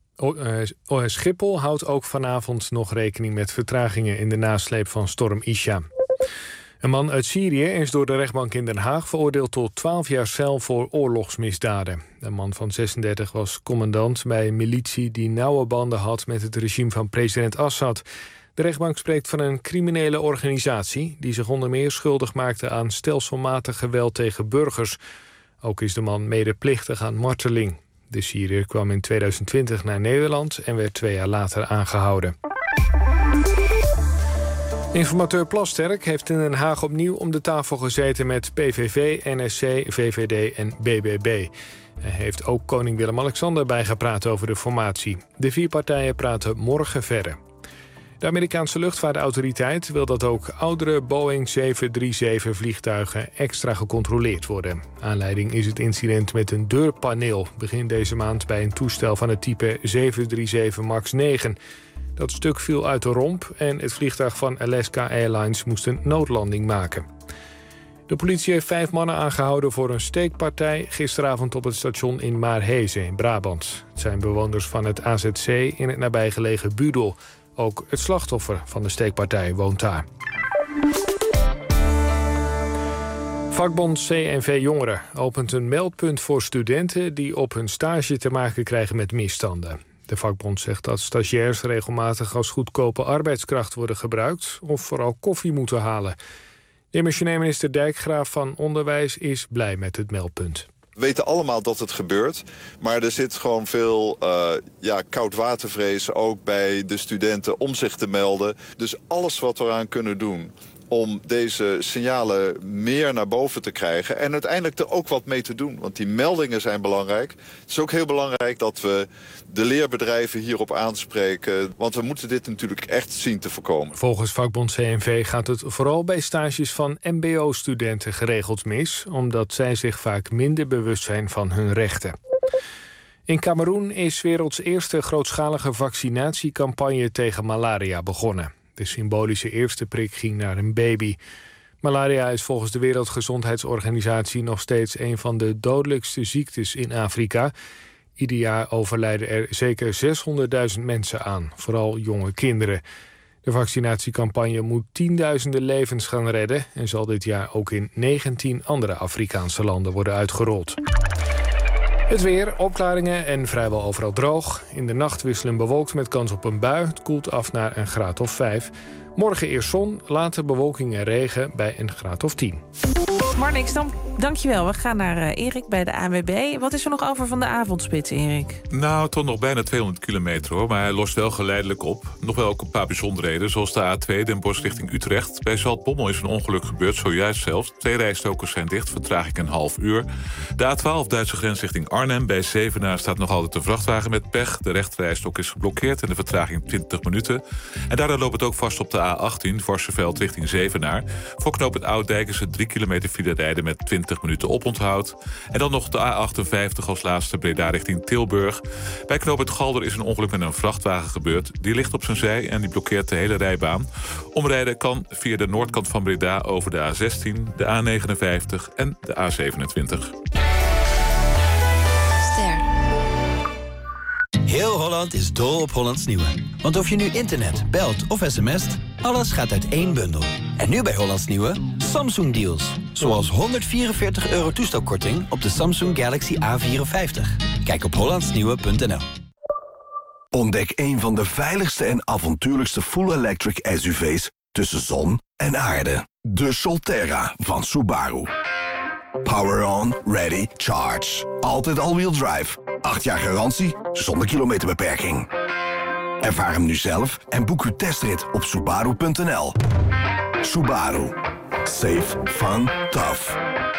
Schiphol houdt ook vanavond nog rekening met vertragingen in de nasleep van storm Isha. Een man uit Syrië is door de rechtbank in Den Haag veroordeeld tot 12 jaar cel voor oorlogsmisdaden. De man van 36 was commandant bij een militie die nauwe banden had met het regime van president Assad. De rechtbank spreekt van een criminele organisatie die zich onder meer schuldig maakte aan stelselmatig geweld tegen burgers. Ook is de man medeplichtig aan marteling. De Syriër kwam in 2020 naar Nederland en werd 2 jaar later aangehouden. Informateur Plasterk heeft in Den Haag opnieuw om de tafel gezeten met PVV, NSC, VVD en BBB. Hij heeft ook koning Willem-Alexander bijgepraat over de formatie. De 4 partijen praten morgen verder. De Amerikaanse luchtvaartautoriteit wil dat ook oudere Boeing 737-vliegtuigen extra gecontroleerd worden. Aanleiding is het incident met een deurpaneel begin deze maand bij een toestel van het type 737 MAX 9. Dat stuk viel uit de romp en het vliegtuig van Alaska Airlines moest een noodlanding maken. De politie heeft 5 mannen aangehouden voor een steekpartij gisteravond op het station in Maarhezen in Brabant. Het zijn bewoners van het AZC in het nabijgelegen Budel. Ook het slachtoffer van de steekpartij woont daar. Vakbond CNV Jongeren opent een meldpunt voor studenten die op hun stage te maken krijgen met misstanden. De vakbond zegt dat stagiairs regelmatig als goedkope arbeidskracht worden gebruikt of vooral koffie moeten halen. Demissionair minister Dijkgraaf van Onderwijs is blij met het meldpunt. We weten allemaal dat het gebeurt, maar er zit gewoon veel koudwatervrees ook bij de studenten om zich te melden. Dus alles wat we eraan kunnen doen om deze signalen meer naar boven te krijgen en uiteindelijk er ook wat mee te doen. Want die meldingen zijn belangrijk. Het is ook heel belangrijk dat we de leerbedrijven hierop aanspreken, want we moeten dit natuurlijk echt zien te voorkomen. Volgens vakbond CNV gaat het vooral bij stages van mbo-studenten geregeld mis, omdat zij zich vaak minder bewust zijn van hun rechten. In Kameroen is werelds eerste grootschalige vaccinatiecampagne tegen malaria begonnen. De symbolische eerste prik ging naar een baby. Malaria is volgens de Wereldgezondheidsorganisatie nog steeds een van de dodelijkste ziektes in Afrika. Ieder jaar overlijden er zeker 600.000 mensen aan, vooral jonge kinderen. De vaccinatiecampagne moet tienduizenden levens gaan redden en zal dit jaar ook in 19 andere Afrikaanse landen worden uitgerold. Het weer, opklaringen en vrijwel overal droog. In de nacht wisselen bewolkt met kans op een bui. Het koelt af naar een graad of 5. Morgen eerst zon, later bewolking en regen bij een graad of 10. Marnix, dankjewel. We gaan naar Erik bij de ANWB. Wat is er nog over van de avondspits, Erik? Nou, toch nog bijna 200 kilometer, hoor. Maar hij lost wel geleidelijk op. Nog wel ook een paar bijzonderheden, zoals de A2 Den Bosch richting Utrecht. Bij Zaltbommel is een ongeluk gebeurd, zojuist zelfs. 2 rijstokers zijn dicht, vertraging een half uur. De A12 Duitse grens richting Arnhem. Bij Zevenaar staat nog altijd een vrachtwagen met pech. De rechterrijstok is geblokkeerd en de vertraging 20 minuten. En daardoor loopt het ook vast op de A18, Varsseveld richting Zevenaar. Voor knooppunt Ouddijk is het 3 kilometer file rijden met 20 minuten oponthoud. En dan nog de A58 als laatste Breda richting Tilburg. Bij knooppunt Galder is een ongeluk met een vrachtwagen gebeurd. Die ligt op zijn zij en die blokkeert de hele rijbaan. Omrijden kan via de noordkant van Breda over de A16, de A59 en de A27. Heel Holland is dol op Hollands Nieuwe. Want of je nu internet, belt of sms't, alles gaat uit één bundel. En nu bij Hollands Nieuwe, Samsung deals. Zoals €144 toestelkorting op de Samsung Galaxy A54. Kijk op hollandsnieuwe.nl. Ontdek een van de veiligste en avontuurlijkste full-electric SUV's tussen zon en aarde. De Solterra van Subaru. Power on, ready, charge. Altijd all-wheel drive. 8 jaar garantie, zonder kilometerbeperking. Ervaar hem nu zelf en boek uw testrit op Subaru.nl. Subaru. Safe, fun, tough.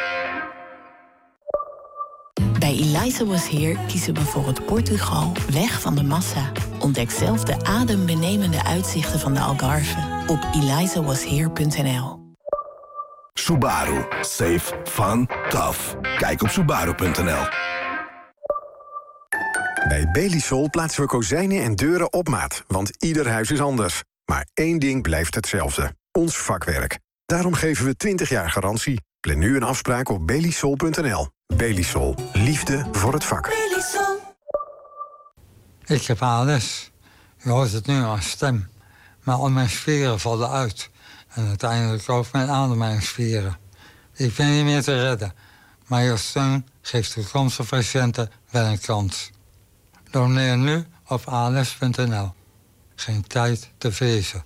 Bij Eliza Was Here kiezen we voor het Portugal weg van de massa. Ontdek zelf de adembenemende uitzichten van de Algarve op elizawasheer.nl. Subaru. Safe, fun, tough. Kijk op Subaru.nl. Bij Belisol plaatsen we kozijnen en deuren op maat, want ieder huis is anders. Maar één ding blijft hetzelfde: ons vakwerk. Daarom geven we 20 jaar garantie. Plan nu een afspraak op belisol.nl. Belisol. Liefde voor het vak. Belisol. Ik heb ALS. Je hoort het nu aan stem. Maar al mijn spieren vallen uit. En uiteindelijk ook mijn ademhalingsspieren. Ik ben niet meer te redden. Maar je steun geeft toekomstige patiënten wel een kans. Doneer nu op als.nl. Geen tijd te verliezen.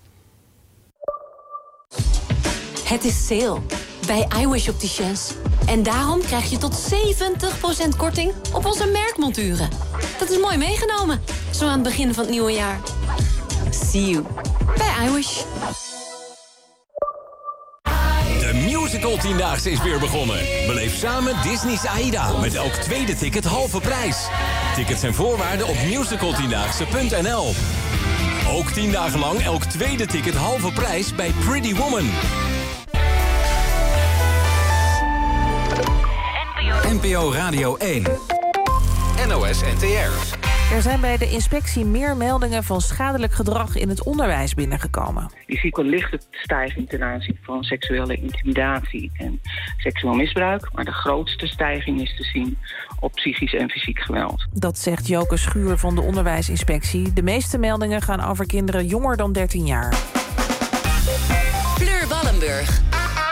Het is sale bij iWish Opticians. En daarom krijg je tot 70% korting op onze merkmonturen. Dat is mooi meegenomen, zo aan het begin van het nieuwe jaar. See you bij iWish. De musical 10-daagse is weer begonnen. Beleef samen Disney's Aida met elk tweede ticket halve prijs. Tickets en voorwaarden op musicaltiendaagse.nl. Ook 10 dagen lang elk tweede ticket halve prijs bij Pretty Woman. NPO Radio 1. NOS NTR. Er zijn bij de inspectie meer meldingen van schadelijk gedrag in het onderwijs binnengekomen. Je ziet een lichte stijging ten aanzien van seksuele intimidatie en seksueel misbruik. Maar de grootste stijging is te zien op psychisch en fysiek geweld. Dat zegt Joke Schuur van de onderwijsinspectie. De meeste meldingen gaan over kinderen jonger dan 13 jaar. Fleur Wallenburg.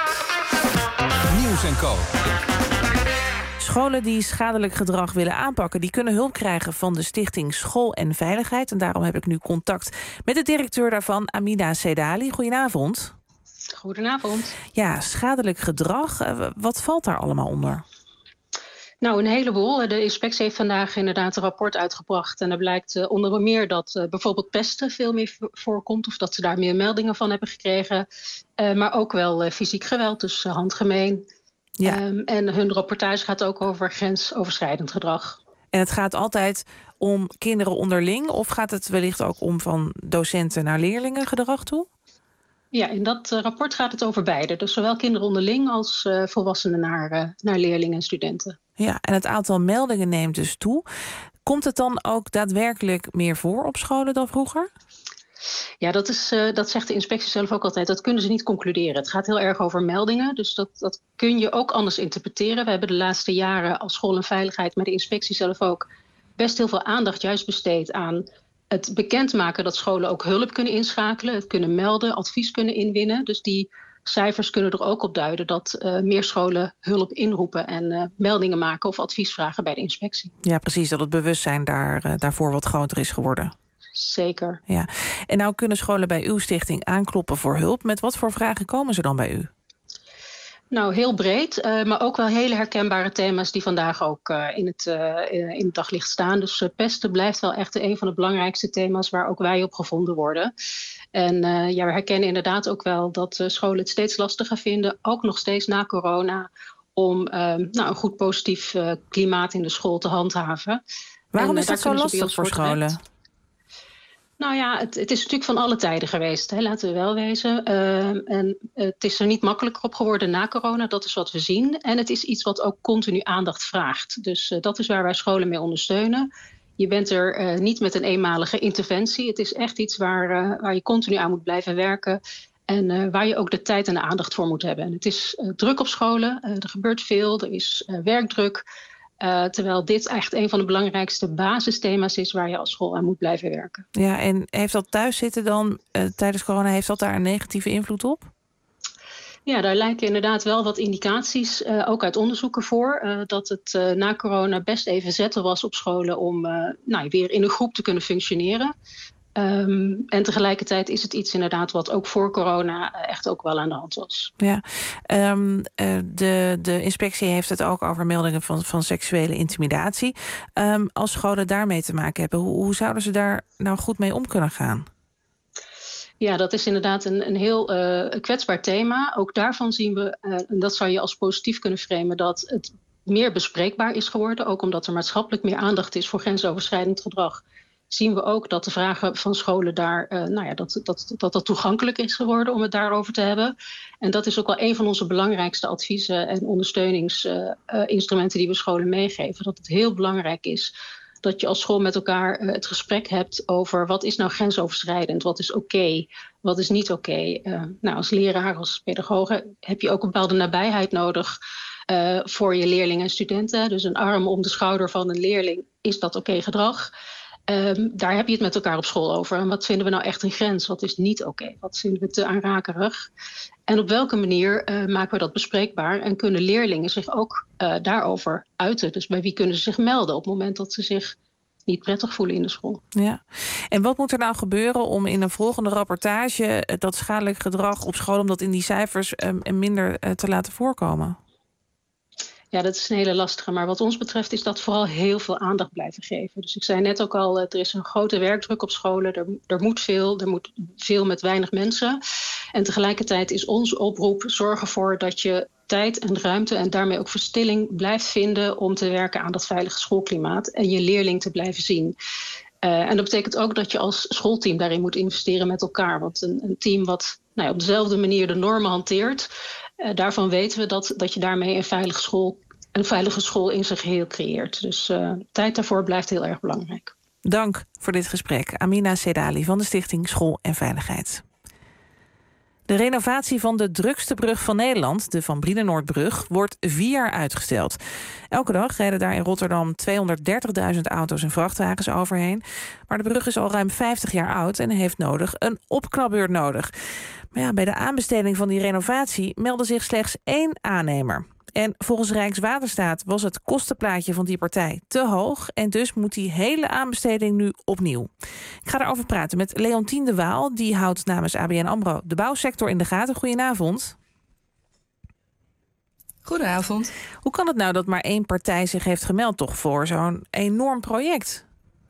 Nieuws en Co. Scholen die schadelijk gedrag willen aanpakken, die kunnen hulp krijgen van de stichting School en Veiligheid. En daarom heb ik nu contact met de directeur daarvan, Amina Sedali. Goedenavond. Goedenavond. Ja, schadelijk gedrag. Wat valt daar allemaal onder? Nou, een heleboel. De inspectie heeft vandaag inderdaad een rapport uitgebracht. En er blijkt onder meer dat bijvoorbeeld pesten veel meer voorkomt. Of dat ze daar meer meldingen van hebben gekregen. Maar ook wel fysiek geweld, dus handgemeen. Ja. En hun rapportage gaat ook over grensoverschrijdend gedrag. En het gaat altijd om kinderen onderling? Of gaat het wellicht ook om van docenten naar leerlingen gedrag toe? Ja, in dat rapport gaat het over beide. Dus zowel kinderen onderling als volwassenen naar leerlingen en studenten. Ja, en het aantal meldingen neemt dus toe. Komt het dan ook daadwerkelijk meer voor op scholen dan vroeger? Ja, dat zegt de inspectie zelf ook altijd. Dat kunnen ze niet concluderen. Het gaat heel erg over meldingen, dus dat kun je ook anders interpreteren. We hebben de laatste jaren als School en Veiligheid, maar de inspectie zelf ook, best heel veel aandacht juist besteed aan het bekendmaken dat scholen ook hulp kunnen inschakelen, het kunnen melden, advies kunnen inwinnen. Dus die cijfers kunnen er ook op duiden dat meer scholen hulp inroepen en meldingen maken of advies vragen bij de inspectie. Ja, precies, dat het bewustzijn daarvoor wat groter is geworden. Zeker. Ja. En nou kunnen scholen bij uw stichting aankloppen voor hulp. Met wat voor vragen komen ze dan bij u? Nou, heel breed, maar ook wel hele herkenbare thema's die vandaag ook in het daglicht staan. Dus pesten blijft wel echt een van de belangrijkste thema's waar ook wij op gevonden worden. En we herkennen inderdaad ook wel dat scholen het steeds lastiger vinden, ook nog steeds na corona, om een goed positief klimaat in de school te handhaven. Waarom is dat zo lastig voor scholen? Nou ja, het is natuurlijk van alle tijden geweest, hè, laten we wel wezen. En het is er niet makkelijker op geworden na corona, dat is wat we zien. En het is iets wat ook continu aandacht vraagt. Dus dat is waar wij scholen mee ondersteunen. Je bent er niet met een eenmalige interventie. Het is echt iets waar je continu aan moet blijven werken. En waar je ook de tijd en de aandacht voor moet hebben. En het is druk op scholen, er gebeurt veel, er is werkdruk. Terwijl dit echt een van de belangrijkste basisthema's is waar je als school aan moet blijven werken. Ja, en heeft dat thuis zitten dan tijdens corona, heeft dat daar een negatieve invloed op? Ja, daar lijken inderdaad wel wat indicaties, ook uit onderzoeken voor, dat het na corona best even zetten was op scholen om weer in een groep te kunnen functioneren. En tegelijkertijd is het iets inderdaad wat ook voor corona echt ook wel aan de hand was. Ja, de inspectie heeft het ook over meldingen van seksuele intimidatie. Als scholen daarmee te maken hebben, hoe zouden ze daar nou goed mee om kunnen gaan? Ja, dat is inderdaad een heel kwetsbaar thema. Ook daarvan zien we, en dat zou je als positief kunnen framen, dat het meer bespreekbaar is geworden. Ook omdat er maatschappelijk meer aandacht is voor grensoverschrijdend gedrag. Zien we ook dat de vragen van scholen daar, dat toegankelijk is geworden om het daarover te hebben. En dat is ook wel een van onze belangrijkste adviezen en ondersteuningsinstrumenten die we scholen meegeven. Dat het heel belangrijk is dat je als school met elkaar het gesprek hebt over wat is nou grensoverschrijdend, wat is oké, wat is niet oké. Als leraar, als pedagoog heb je ook een bepaalde nabijheid nodig voor je leerlingen en studenten. Dus een arm om de schouder van een leerling, is dat oké gedrag? Daar heb je het met elkaar op school over. En wat vinden we nou echt een grens? Wat is niet oké? Wat vinden we te aanrakerig? En op welke manier maken we dat bespreekbaar? En kunnen leerlingen zich ook daarover uiten? Dus bij wie kunnen ze zich melden op het moment dat ze zich niet prettig voelen in de school? Ja. En wat moet er nou gebeuren om in een volgende rapportage dat schadelijk gedrag op school, om dat in die cijfers minder te laten voorkomen? Ja, dat is een hele lastige. Maar wat ons betreft is dat vooral heel veel aandacht blijven geven. Dus ik zei net ook al, er is een grote werkdruk op scholen. Er moet veel met weinig mensen. En tegelijkertijd is onze oproep, zorg ervoor dat je tijd en ruimte en daarmee ook verstilling blijft vinden om te werken aan dat veilige schoolklimaat en je leerling te blijven zien. En dat betekent ook dat je als schoolteam daarin moet investeren met elkaar. Want een team wat op dezelfde manier de normen hanteert, daarvan weten we dat je daarmee een veilige school in zijn geheel creëert. Dus tijd daarvoor blijft heel erg belangrijk. Dank voor dit gesprek. Amina Sedali van de Stichting School en Veiligheid. De renovatie van de drukste brug van Nederland, de Van Brienenoordbrug, wordt 4 jaar uitgesteld. Elke dag rijden daar in Rotterdam 230.000 auto's en vrachtwagens overheen. Maar de brug is al ruim 50 jaar oud en heeft een opknapbeurt nodig. Maar ja, bij de aanbesteding van die renovatie meldde zich slechts 1 aannemer. En volgens Rijkswaterstaat was het kostenplaatje van die partij te hoog, en dus moet die hele aanbesteding nu opnieuw. Ik ga daarover praten met Leontien de Waal. Die houdt namens ABN AMRO de bouwsector in de gaten. Goedenavond. Goedenavond. Hoe kan het nou dat maar 1 partij zich heeft gemeld toch voor zo'n enorm project?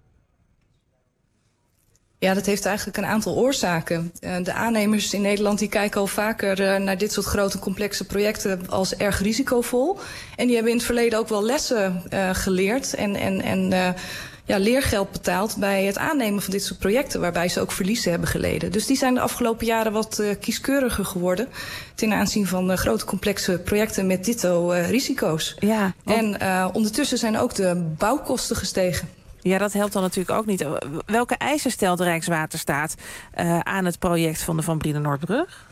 Ja, dat heeft eigenlijk een aantal oorzaken. De aannemers in Nederland die kijken al vaker naar dit soort grote complexe projecten als erg risicovol. En die hebben in het verleden ook wel lessen geleerd en leergeld betaald bij het aannemen van dit soort projecten, waarbij ze ook verliezen hebben geleden. Dus die zijn de afgelopen jaren wat kieskeuriger geworden ten aanzien van grote complexe projecten met ditto risico's. Ja, en ondertussen zijn ook de bouwkosten gestegen. Ja, dat helpt dan natuurlijk ook niet. Welke eisen stelt Rijkswaterstaat aan het project van de Van Brienenoordbrug?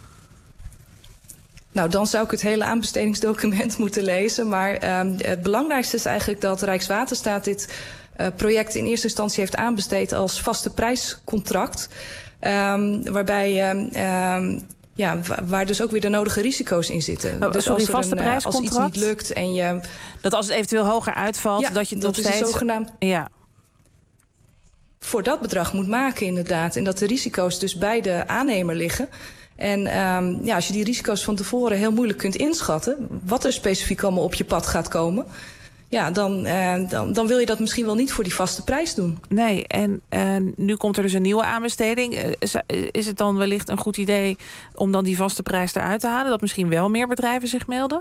Nou, dan zou ik het hele aanbestedingsdocument moeten lezen. Maar het belangrijkste is eigenlijk dat Rijkswaterstaat dit project in eerste instantie heeft aanbesteed als vaste prijscontract. Waar dus ook weer de nodige risico's in zitten. Dus als iets niet lukt en je... Dat als het eventueel hoger uitvalt, dat je het nog steeds... Dat is zogenaamd... Ja. Voor dat bedrag moet maken inderdaad. En dat de risico's dus bij de aannemer liggen. En als je die risico's van tevoren heel moeilijk kunt inschatten, wat er specifiek allemaal op je pad gaat komen, dan wil je dat misschien wel niet voor die vaste prijs doen. Nee, en nu komt er dus een nieuwe aanbesteding. Is het dan wellicht een goed idee om dan die vaste prijs eruit te halen, dat misschien wel meer bedrijven zich melden?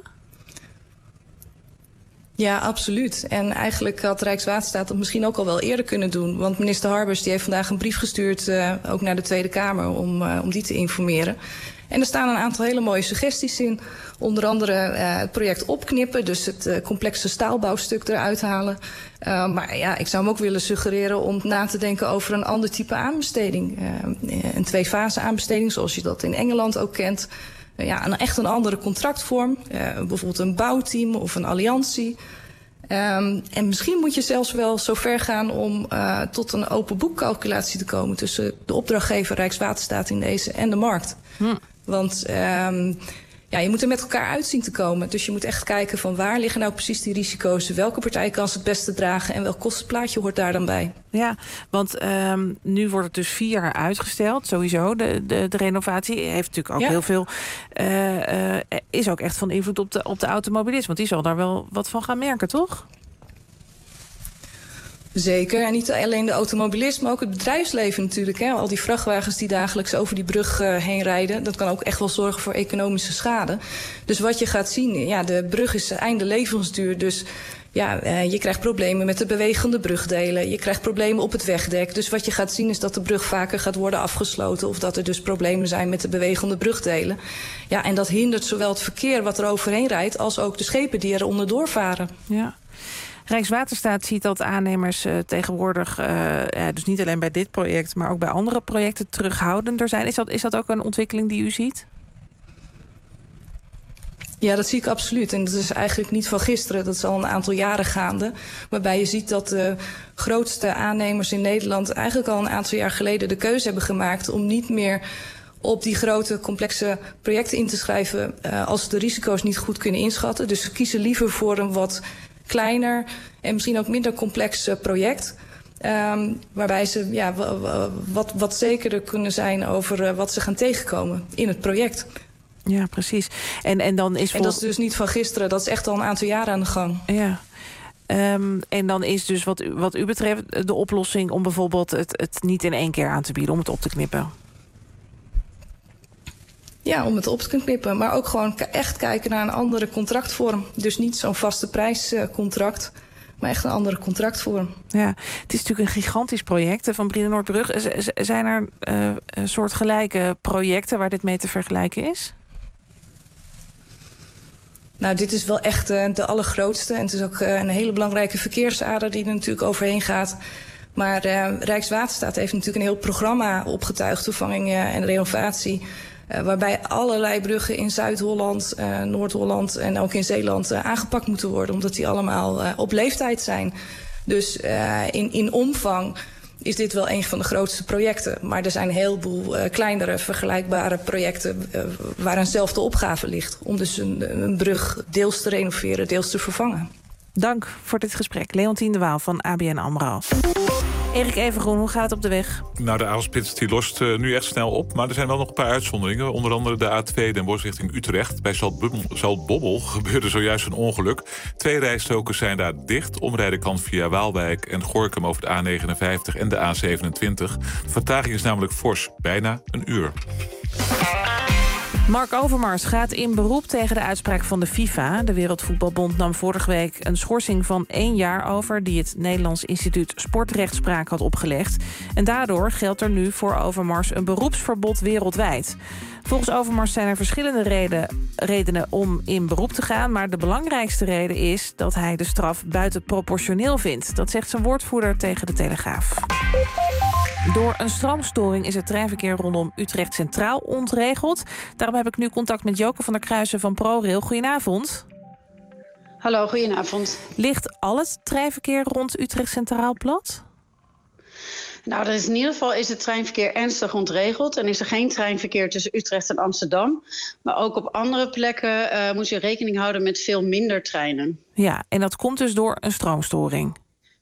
Ja, absoluut. En eigenlijk had Rijkswaterstaat dat misschien ook al wel eerder kunnen doen. Want minister Harbers die heeft vandaag een brief gestuurd, ook naar de Tweede Kamer, om die te informeren. En er staan een aantal hele mooie suggesties in. Onder andere het project opknippen, dus het complexe staalbouwstuk eruit halen. Maar ik zou hem ook willen suggereren om na te denken over een ander type aanbesteding. Een tweefase aanbesteding, zoals je dat in Engeland ook kent. Echt een andere contractvorm. Bijvoorbeeld een bouwteam of een alliantie. En misschien moet je zelfs wel zo ver gaan om tot een open boekcalculatie te komen tussen de opdrachtgever Rijkswaterstaat in deze en de markt. Want je moet er met elkaar uit zien te komen. Dus je moet echt kijken van waar liggen nou precies die risico's, welke partij kan ze het beste dragen en welk kostenplaatje hoort daar dan bij. Ja, want nu wordt het dus 4 jaar uitgesteld. Sowieso, de renovatie heeft natuurlijk ook heel veel, is ook echt van invloed op de automobilist. Want die zal daar wel wat van gaan merken, toch? Zeker, en niet alleen de automobilist, maar ook het bedrijfsleven natuurlijk. Hè. Al die vrachtwagens die dagelijks over die brug heen rijden, dat kan ook echt wel zorgen voor economische schade. Dus wat je gaat zien, de brug is einde levensduur, dus je krijgt problemen met de bewegende brugdelen. Je krijgt problemen op het wegdek. Dus wat je gaat zien is dat de brug vaker gaat worden afgesloten, of dat er dus problemen zijn met de bewegende brugdelen. Ja, en dat hindert zowel het verkeer wat er overheen rijdt, als ook de schepen die er onderdoor varen. Ja. Rijkswaterstaat ziet dat aannemers tegenwoordig, dus niet alleen bij dit project, maar ook bij andere projecten terughoudender zijn. Is dat ook een ontwikkeling die u ziet? Ja, dat zie ik absoluut. En dat is eigenlijk niet van gisteren. Dat is al een aantal jaren gaande. Waarbij je ziet dat de grootste aannemers in Nederland eigenlijk al een aantal jaar geleden de keuze hebben gemaakt om niet meer op die grote, complexe projecten in te schrijven als ze de risico's niet goed kunnen inschatten. Dus ze kiezen liever voor een wat kleiner en misschien ook minder complex project. Waarbij ze wat zekerder kunnen zijn over wat ze gaan tegenkomen in het project. Ja, precies. En dan is en dat is dus niet van gisteren, dat is echt al een aantal jaren aan de gang. Ja. En dan is dus wat u betreft de oplossing om bijvoorbeeld het niet in één keer aan te bieden, om het op te knippen. Ja, om het op te knippen. Maar ook gewoon echt kijken naar een andere contractvorm. Dus niet zo'n vaste prijscontract, maar echt een andere contractvorm. Ja, het is natuurlijk een gigantisch project van Brienenoordbrug. Zijn er soortgelijke projecten waar dit mee te vergelijken is? Nou, dit is wel echt de allergrootste. En het is ook een hele belangrijke verkeersader die er natuurlijk overheen gaat. Maar Rijkswaterstaat heeft natuurlijk een heel programma opgetuigd, vervanging en renovatie, waarbij allerlei bruggen in Zuid-Holland, Noord-Holland en ook in Zeeland aangepakt moeten worden, omdat die allemaal op leeftijd zijn. Dus in omvang is dit wel een van de grootste projecten. Maar er zijn een heleboel kleinere vergelijkbare projecten waar eenzelfde opgave ligt, om dus een brug deels te renoveren, deels te vervangen. Dank voor dit gesprek. Leontien de Waal van ABN AMRO. Erik Evengroen, hoe gaat het op de weg? Nou, de avondspits die lost nu echt snel op. Maar er zijn wel nog een paar uitzonderingen. Onder andere de A2 Den Bosch richting Utrecht. Bij Zaltbommel gebeurde zojuist een ongeluk. 2 rijstroken zijn daar dicht. Omrijden kan via Waalwijk en Gorinchem over de A59 en de A27. De vertraging is namelijk fors, bijna een uur. Mark Overmars gaat in beroep tegen de uitspraak van de FIFA. De Wereldvoetbalbond nam vorige week een schorsing van 1 jaar over, die het Nederlands Instituut Sportrechtspraak had opgelegd. En daardoor geldt er nu voor Overmars een beroepsverbod wereldwijd. Volgens Overmars zijn er verschillende redenen om in beroep te gaan, maar de belangrijkste reden is dat hij de straf buitenproportioneel vindt. Dat zegt zijn woordvoerder tegen de Telegraaf. Door een stroomstoring is het treinverkeer rondom Utrecht Centraal ontregeld. Daarom heb ik nu contact met Joke van der Kruijsen van ProRail. Goedenavond. Hallo, goedenavond. Ligt al het treinverkeer rond Utrecht Centraal plat? Nou, in ieder geval is het treinverkeer ernstig ontregeld en is er geen treinverkeer tussen Utrecht en Amsterdam. Maar ook op andere plekken moet je rekening houden met veel minder treinen. Ja, en dat komt dus door een stroomstoring.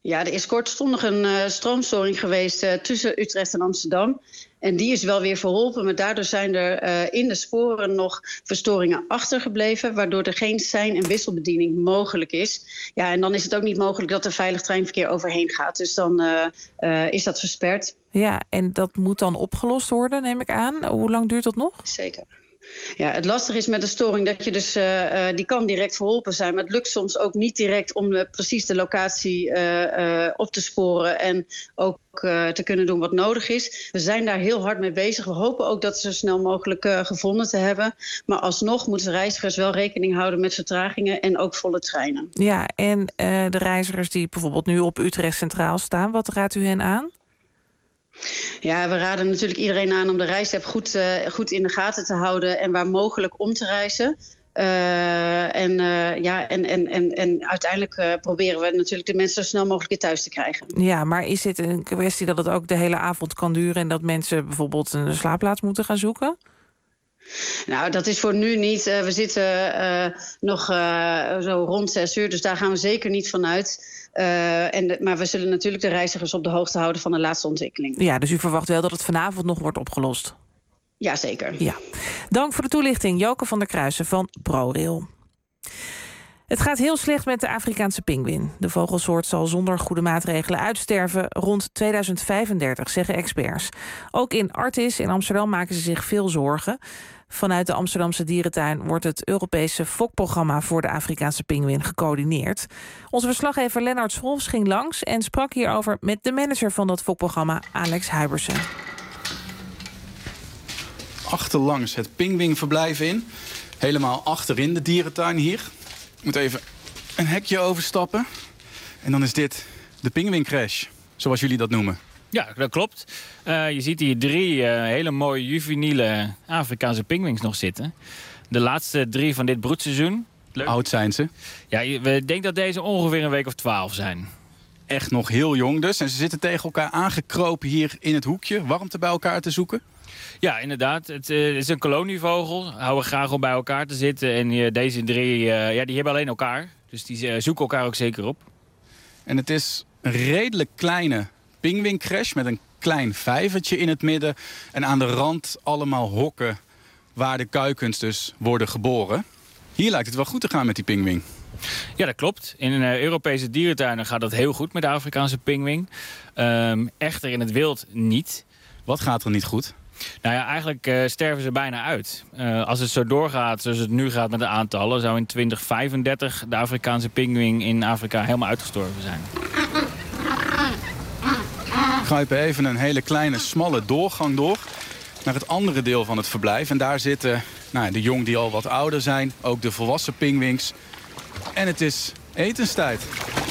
Ja, er is kortstondig een stroomstoring geweest tussen Utrecht en Amsterdam. En die is wel weer verholpen, maar daardoor zijn er in de sporen nog verstoringen achtergebleven, waardoor er geen sein- en wisselbediening mogelijk is. Ja, en dan is het ook niet mogelijk dat er veilig treinverkeer overheen gaat. Dus dan is dat versperd. Ja, en dat moet dan opgelost worden, neem ik aan. Hoe lang duurt dat nog? Zeker. Ja, het lastige is met de storing dat je dus die kan direct verholpen zijn, maar het lukt soms ook niet direct om precies de locatie op te sporen en ook te kunnen doen wat nodig is. We zijn daar heel hard mee bezig. We hopen ook dat ze zo snel mogelijk gevonden te hebben. Maar alsnog moeten reizigers wel rekening houden met vertragingen en ook volle treinen. Ja, en de reizigers die bijvoorbeeld nu op Utrecht Centraal staan, wat raadt u hen aan? Ja, we raden natuurlijk iedereen aan om de reisapp goed in de gaten te houden en waar mogelijk om te reizen. En uiteindelijk proberen we natuurlijk de mensen zo snel mogelijk weer thuis te krijgen. Ja, maar is dit een kwestie dat het ook de hele avond kan duren en dat mensen bijvoorbeeld een slaapplaats moeten gaan zoeken? Nou, dat is voor nu niet. We zitten nog zo rond 6 uur, dus daar gaan we zeker niet van uit. Maar we zullen natuurlijk de reizigers op de hoogte houden van de laatste ontwikkeling. Ja, dus u verwacht wel dat het vanavond nog wordt opgelost? Jazeker. Ja. Dank voor de toelichting, Joke van der Kruijsen van ProRail. Het gaat heel slecht met de Afrikaanse pinguïn. De vogelsoort zal zonder goede maatregelen uitsterven rond 2035, zeggen experts. Ook in Artis in Amsterdam maken ze zich veel zorgen. Vanuit de Amsterdamse dierentuin wordt het Europese fokprogramma voor de Afrikaanse pinguïn gecoördineerd. Onze verslaggever Lennart Scholfs ging langs en sprak hierover met de manager van dat fokprogramma, Alex Huibersen. Achterlangs het pinguïnverblijf in. Helemaal achterin de dierentuin hier. Ik moet even een hekje overstappen. En dan is dit de pinguïncrash, zoals jullie dat noemen. Ja, dat klopt. Je ziet hier 3 hele mooie juveniele Afrikaanse pinguïns nog zitten. De laatste 3 van dit broedseizoen. Leuk. Oud zijn ze? Ja, we denken dat deze ongeveer een week of 12 zijn. Echt nog heel jong dus. En ze zitten tegen elkaar aangekropen hier in het hoekje. Warmte bij elkaar te zoeken. Ja, inderdaad. Het is een kolonievogel. Houden graag om bij elkaar te zitten. En deze 3, die hebben alleen elkaar. Dus die zoeken elkaar ook zeker op. En het is een redelijk kleine pinguïncrash met een klein vijvertje in het midden. En aan de rand allemaal hokken waar de kuikens dus worden geboren. Hier lijkt het wel goed te gaan met die pinguïn. Ja, dat klopt. In Europese dierentuinen gaat dat heel goed met de Afrikaanse pinguïn. Echter in het wild niet. Wat gaat er niet goed? Nou ja, eigenlijk sterven ze bijna uit. Als het zo doorgaat zoals het nu gaat met de aantallen, zou in 2035 de Afrikaanse pinguïn in Afrika helemaal uitgestorven zijn. We grijpen even een hele kleine, smalle doorgang door naar het andere deel van het verblijf. En daar zitten de jong die al wat ouder zijn, ook de volwassen pinguïns. En het is etenstijd.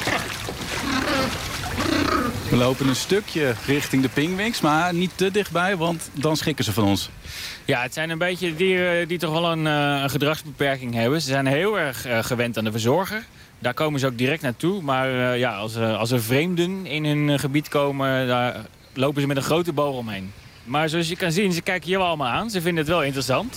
We lopen een stukje richting de pinguïns, maar niet te dichtbij, want dan schrikken ze van ons. Ja, het zijn een beetje dieren die toch wel een gedragsbeperking hebben. Ze zijn heel erg gewend aan de verzorger. Daar komen ze ook direct naartoe. Maar als er vreemden in hun gebied komen, daar lopen ze met een grote boog omheen. Maar zoals je kan zien, ze kijken je wel allemaal aan. Ze vinden het wel interessant.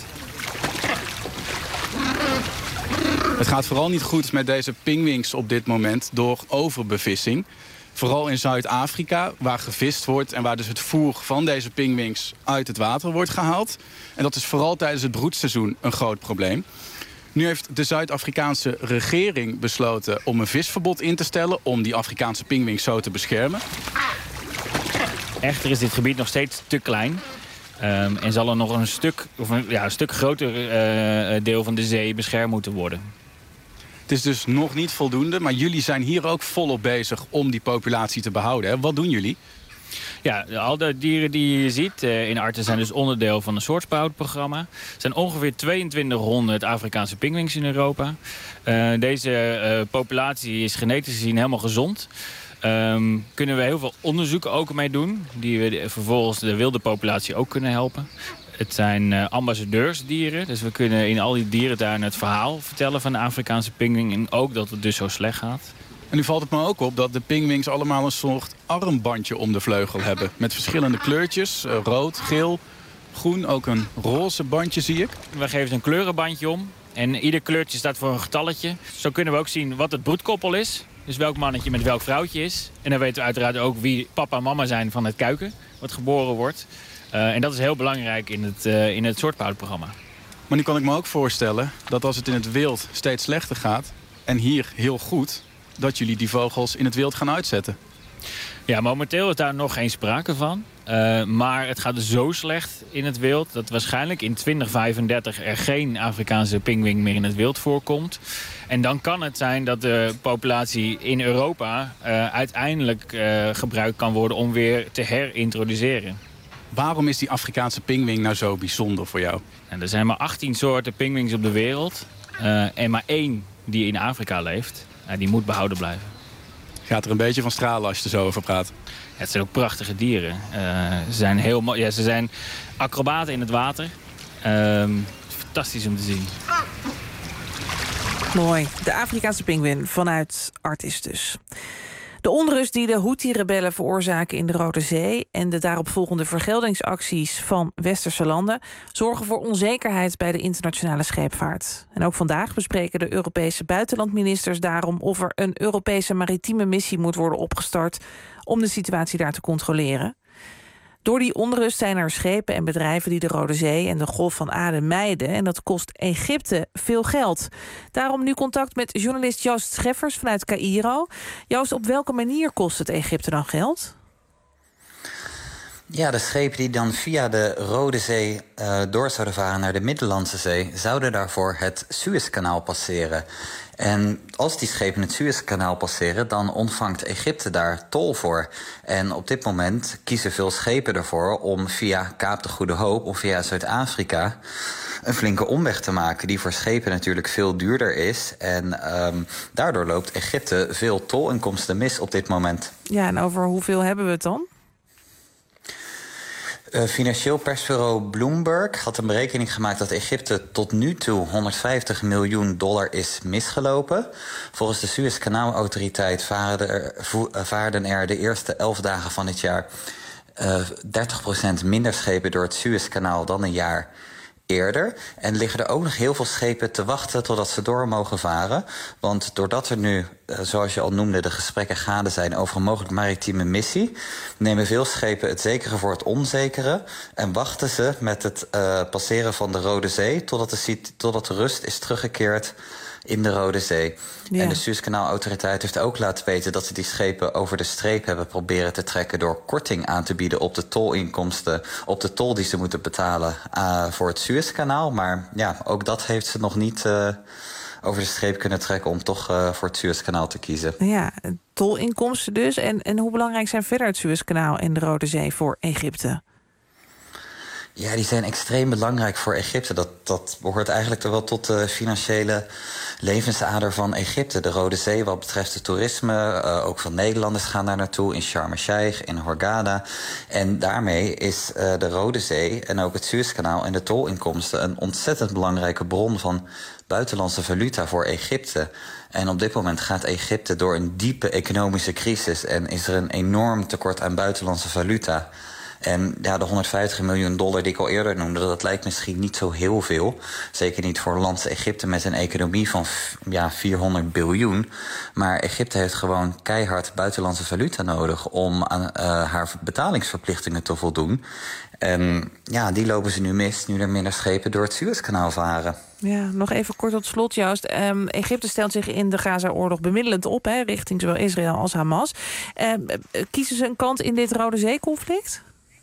Het gaat vooral niet goed met deze pinguïns op dit moment door overbevissing. Vooral in Zuid-Afrika, waar gevist wordt en waar dus het voer van deze pinguïns uit het water wordt gehaald. En dat is vooral tijdens het broedseizoen een groot probleem. Nu heeft de Zuid-Afrikaanse regering besloten om een visverbod in te stellen om die Afrikaanse pinguïns zo te beschermen. Echter is dit gebied nog steeds te klein. En zal er nog een stuk groter deel van de zee beschermd moeten worden. Het is dus nog niet voldoende, maar jullie zijn hier ook volop bezig om die populatie te behouden. Hè? Wat doen jullie? Ja, al de dieren die je ziet in Artis zijn dus onderdeel van een soortbehoudprogramma. Er zijn ongeveer 2200 Afrikaanse pinguïns in Europa. Deze populatie is genetisch gezien helemaal gezond. Kunnen we heel veel onderzoeken ook mee doen, die we vervolgens de wilde populatie ook kunnen helpen. Het zijn ambassadeursdieren, dus we kunnen in al die dierentuinen het verhaal vertellen van de Afrikaanse pinguïn en ook dat het dus zo slecht gaat. En nu valt het me ook op dat de pinguïns allemaal een soort armbandje om de vleugel hebben. Met verschillende kleurtjes, rood, geel, groen, ook een roze bandje zie ik. We geven ze een kleurenbandje om en ieder kleurtje staat voor een getalletje. Zo kunnen we ook zien wat het broedkoppel is. Dus welk mannetje met welk vrouwtje is. En dan weten we uiteraard ook wie papa en mama zijn van het kuiken wat geboren wordt. En dat is heel belangrijk in het soortbouwprogramma. Maar nu kan ik me ook voorstellen dat als het in het wild steeds slechter gaat... en hier heel goed, dat jullie die vogels in het wild gaan uitzetten. Ja, momenteel is daar nog geen sprake van. Maar het gaat zo slecht in het wild dat waarschijnlijk in 2035 er geen Afrikaanse pinguïn meer in het wild voorkomt. En dan kan het zijn dat de populatie in Europa uiteindelijk gebruikt kan worden om weer te herintroduceren. Waarom is die Afrikaanse pinguïn nou zo bijzonder voor jou? En er zijn maar 18 soorten pinguïns op de wereld. En maar 1 die in Afrika leeft. Die moet behouden blijven. Gaat er een beetje van stralen als je er zo over praat. Ja, het zijn ook prachtige dieren. Ze zijn heel mooi. Ja, ze zijn acrobaten in het water. Fantastisch om te zien. Mooi. De Afrikaanse pinguïn vanuit Artis dus. De onrust die de Houthi-rebellen veroorzaken in de Rode Zee en de daaropvolgende vergeldingsacties van westerse landen zorgen voor onzekerheid bij de internationale scheepvaart. En ook vandaag bespreken de Europese buitenlandministers daarom of er een Europese maritieme missie moet worden opgestart om de situatie daar te controleren. Door die onrust zijn er schepen en bedrijven die de Rode Zee en de Golf van Aden mijden. En dat kost Egypte veel geld. Daarom nu contact met journalist Joost Scheffers vanuit Caïro. Joost, op welke manier kost het Egypte dan geld? Ja, de schepen die dan via de Rode Zee door zouden varen naar de Middellandse Zee zouden daarvoor het Suezkanaal passeren. En als die schepen het Suezkanaal passeren, dan ontvangt Egypte daar tol voor. En op dit moment kiezen veel schepen ervoor om via Kaap de Goede Hoop of via Zuid-Afrika een flinke omweg te maken, die voor schepen natuurlijk veel duurder is. En daardoor loopt Egypte veel tolinkomsten mis op dit moment. Ja, en over hoeveel hebben we het dan? Financieel persbureau Bloomberg had een berekening gemaakt dat Egypte tot nu toe $150 miljoen is misgelopen. Volgens de Suezkanaalautoriteit vaarden er de eerste 11 dagen van het jaar 30% minder schepen door het Suezkanaal dan een jaar eerder. En liggen er ook nog heel veel schepen te wachten totdat ze door mogen varen. Want doordat er nu, zoals je al noemde, de gesprekken gaande zijn over een mogelijk maritieme missie, nemen veel schepen het zekere voor het onzekere en wachten ze met het passeren van de Rode Zee totdat de rust is teruggekeerd in de Rode Zee. Ja. En de Suezkanaalautoriteit heeft ook laten weten dat ze die schepen over de streep hebben proberen te trekken door korting aan te bieden op de tolinkomsten, op de tol die ze moeten betalen voor het Suezkanaal. Maar ja, ook dat heeft ze nog niet over de streep kunnen trekken om toch voor het Suezkanaal te kiezen. Ja, tolinkomsten dus. En hoe belangrijk zijn verder het Suezkanaal en de Rode Zee voor Egypte? Ja, die zijn extreem belangrijk voor Egypte. Dat behoort eigenlijk wel tot de financiële levensader van Egypte. De Rode Zee wat betreft het toerisme. Ook veel Nederlanders gaan daar naartoe in Sharm el-Sheikh, in Hurghada. En daarmee is de Rode Zee en ook het Suezkanaal en de tolinkomsten een ontzettend belangrijke bron van buitenlandse valuta voor Egypte. En op dit moment gaat Egypte door een diepe economische crisis en is er een enorm tekort aan buitenlandse valuta. En ja, de $150 miljoen die ik al eerder noemde, dat lijkt misschien niet zo heel veel. Zeker niet voor een land als Egypte met een economie van 400 biljoen. Maar Egypte heeft gewoon keihard buitenlandse valuta nodig om aan haar betalingsverplichtingen te voldoen. En ja, die lopen ze nu mis, nu er minder schepen door het Suezkanaal varen. Ja, nog even kort tot slot, Joost. Egypte stelt zich in de Gaza-oorlog bemiddelend op, richting zowel Israël als Hamas. Kiezen ze een kant in dit Rode Zee-conflict?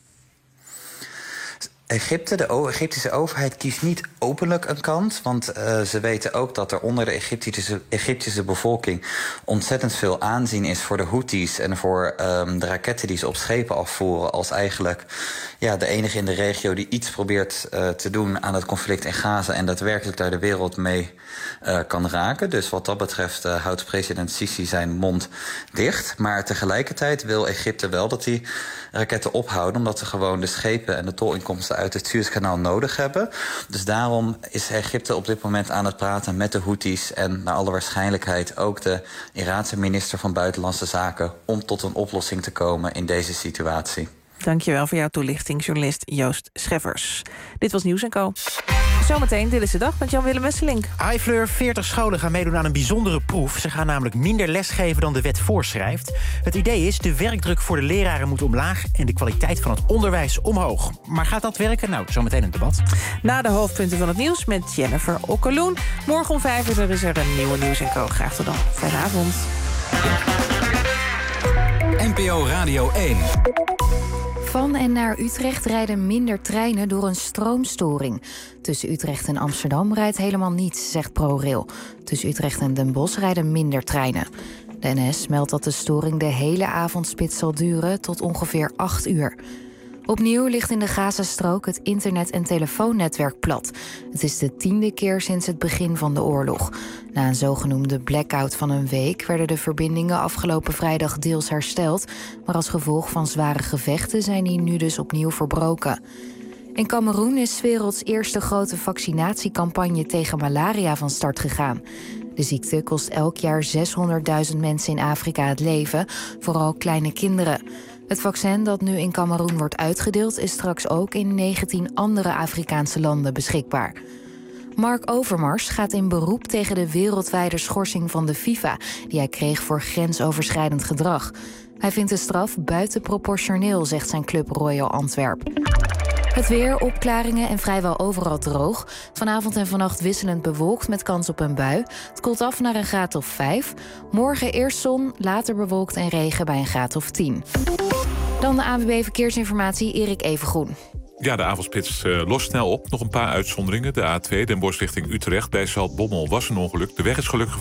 De Egyptische overheid kiest niet openlijk een kant. Want ze weten ook dat er onder de Egyptische bevolking ontzettend veel aanzien is voor de Houthis en voor de raketten die ze op schepen afvoeren als eigenlijk de enige in de regio die iets probeert te doen aan het conflict in Gaza en daadwerkelijk daar de wereld mee kan raken. Dus wat dat betreft houdt president Sisi zijn mond dicht. Maar tegelijkertijd wil Egypte wel dat die raketten ophouden, omdat ze gewoon de schepen en de tolinkomsten uit het Suezkanaal nodig hebben. Dus daarom is Egypte op dit moment aan het praten met de Houthis en naar alle waarschijnlijkheid ook de Iraanse minister van Buitenlandse Zaken om tot een oplossing te komen in deze situatie. Dankjewel voor jouw toelichting, journalist Joost Scheffers. Dit was Nieuws & Co. Zometeen, dit is de dag met Jan-Willem Wesselink. iFleur, 40 scholen gaan meedoen aan een bijzondere proef. Ze gaan namelijk minder lesgeven dan de wet voorschrijft. Het idee is, de werkdruk voor de leraren moet omlaag en de kwaliteit van het onderwijs omhoog. Maar gaat dat werken? Nou, zometeen een debat. Na de hoofdpunten van het nieuws met Jennifer Okkeloen. Morgen om 5 uur is er een nieuwe Nieuws & Co. Graag tot dan. Fijne avond. NPO Radio 1. Van en naar Utrecht rijden minder treinen door een stroomstoring. Tussen Utrecht en Amsterdam rijdt helemaal niets, zegt ProRail. Tussen Utrecht en Den Bosch rijden minder treinen. De NS meldt dat de storing de hele avondspits zal duren tot ongeveer 8 uur. Opnieuw ligt in de Gazastrook het internet- en telefoonnetwerk plat. Het is de 10e keer sinds het begin van de oorlog. Na een zogenoemde blackout van een week werden de verbindingen afgelopen vrijdag deels hersteld, maar als gevolg van zware gevechten zijn die nu dus opnieuw verbroken. In Kameroen is 's werelds eerste grote vaccinatiecampagne tegen malaria van start gegaan. De ziekte kost elk jaar 600.000 mensen in Afrika het leven, vooral kleine kinderen. Het vaccin dat nu in Kameroen wordt uitgedeeld is straks ook in 19 andere Afrikaanse landen beschikbaar. Mark Overmars gaat in beroep tegen de wereldwijde schorsing van de FIFA die hij kreeg voor grensoverschrijdend gedrag. Hij vindt de straf buitenproportioneel, zegt zijn club Royal Antwerp. Het weer, opklaringen en vrijwel overal droog. Vanavond en vannacht wisselend bewolkt met kans op een bui. Het koelt af naar een graad of 5. Morgen eerst zon, later bewolkt en regen bij een graad of 10. Dan de ANWB Verkeersinformatie, Erik Evengroen. Ja, de avondspits lost snel op. Nog een paar uitzonderingen. De A2, Den Bosch richting Utrecht. Bij Zaltbommel was een ongeluk. De weg is gelukkig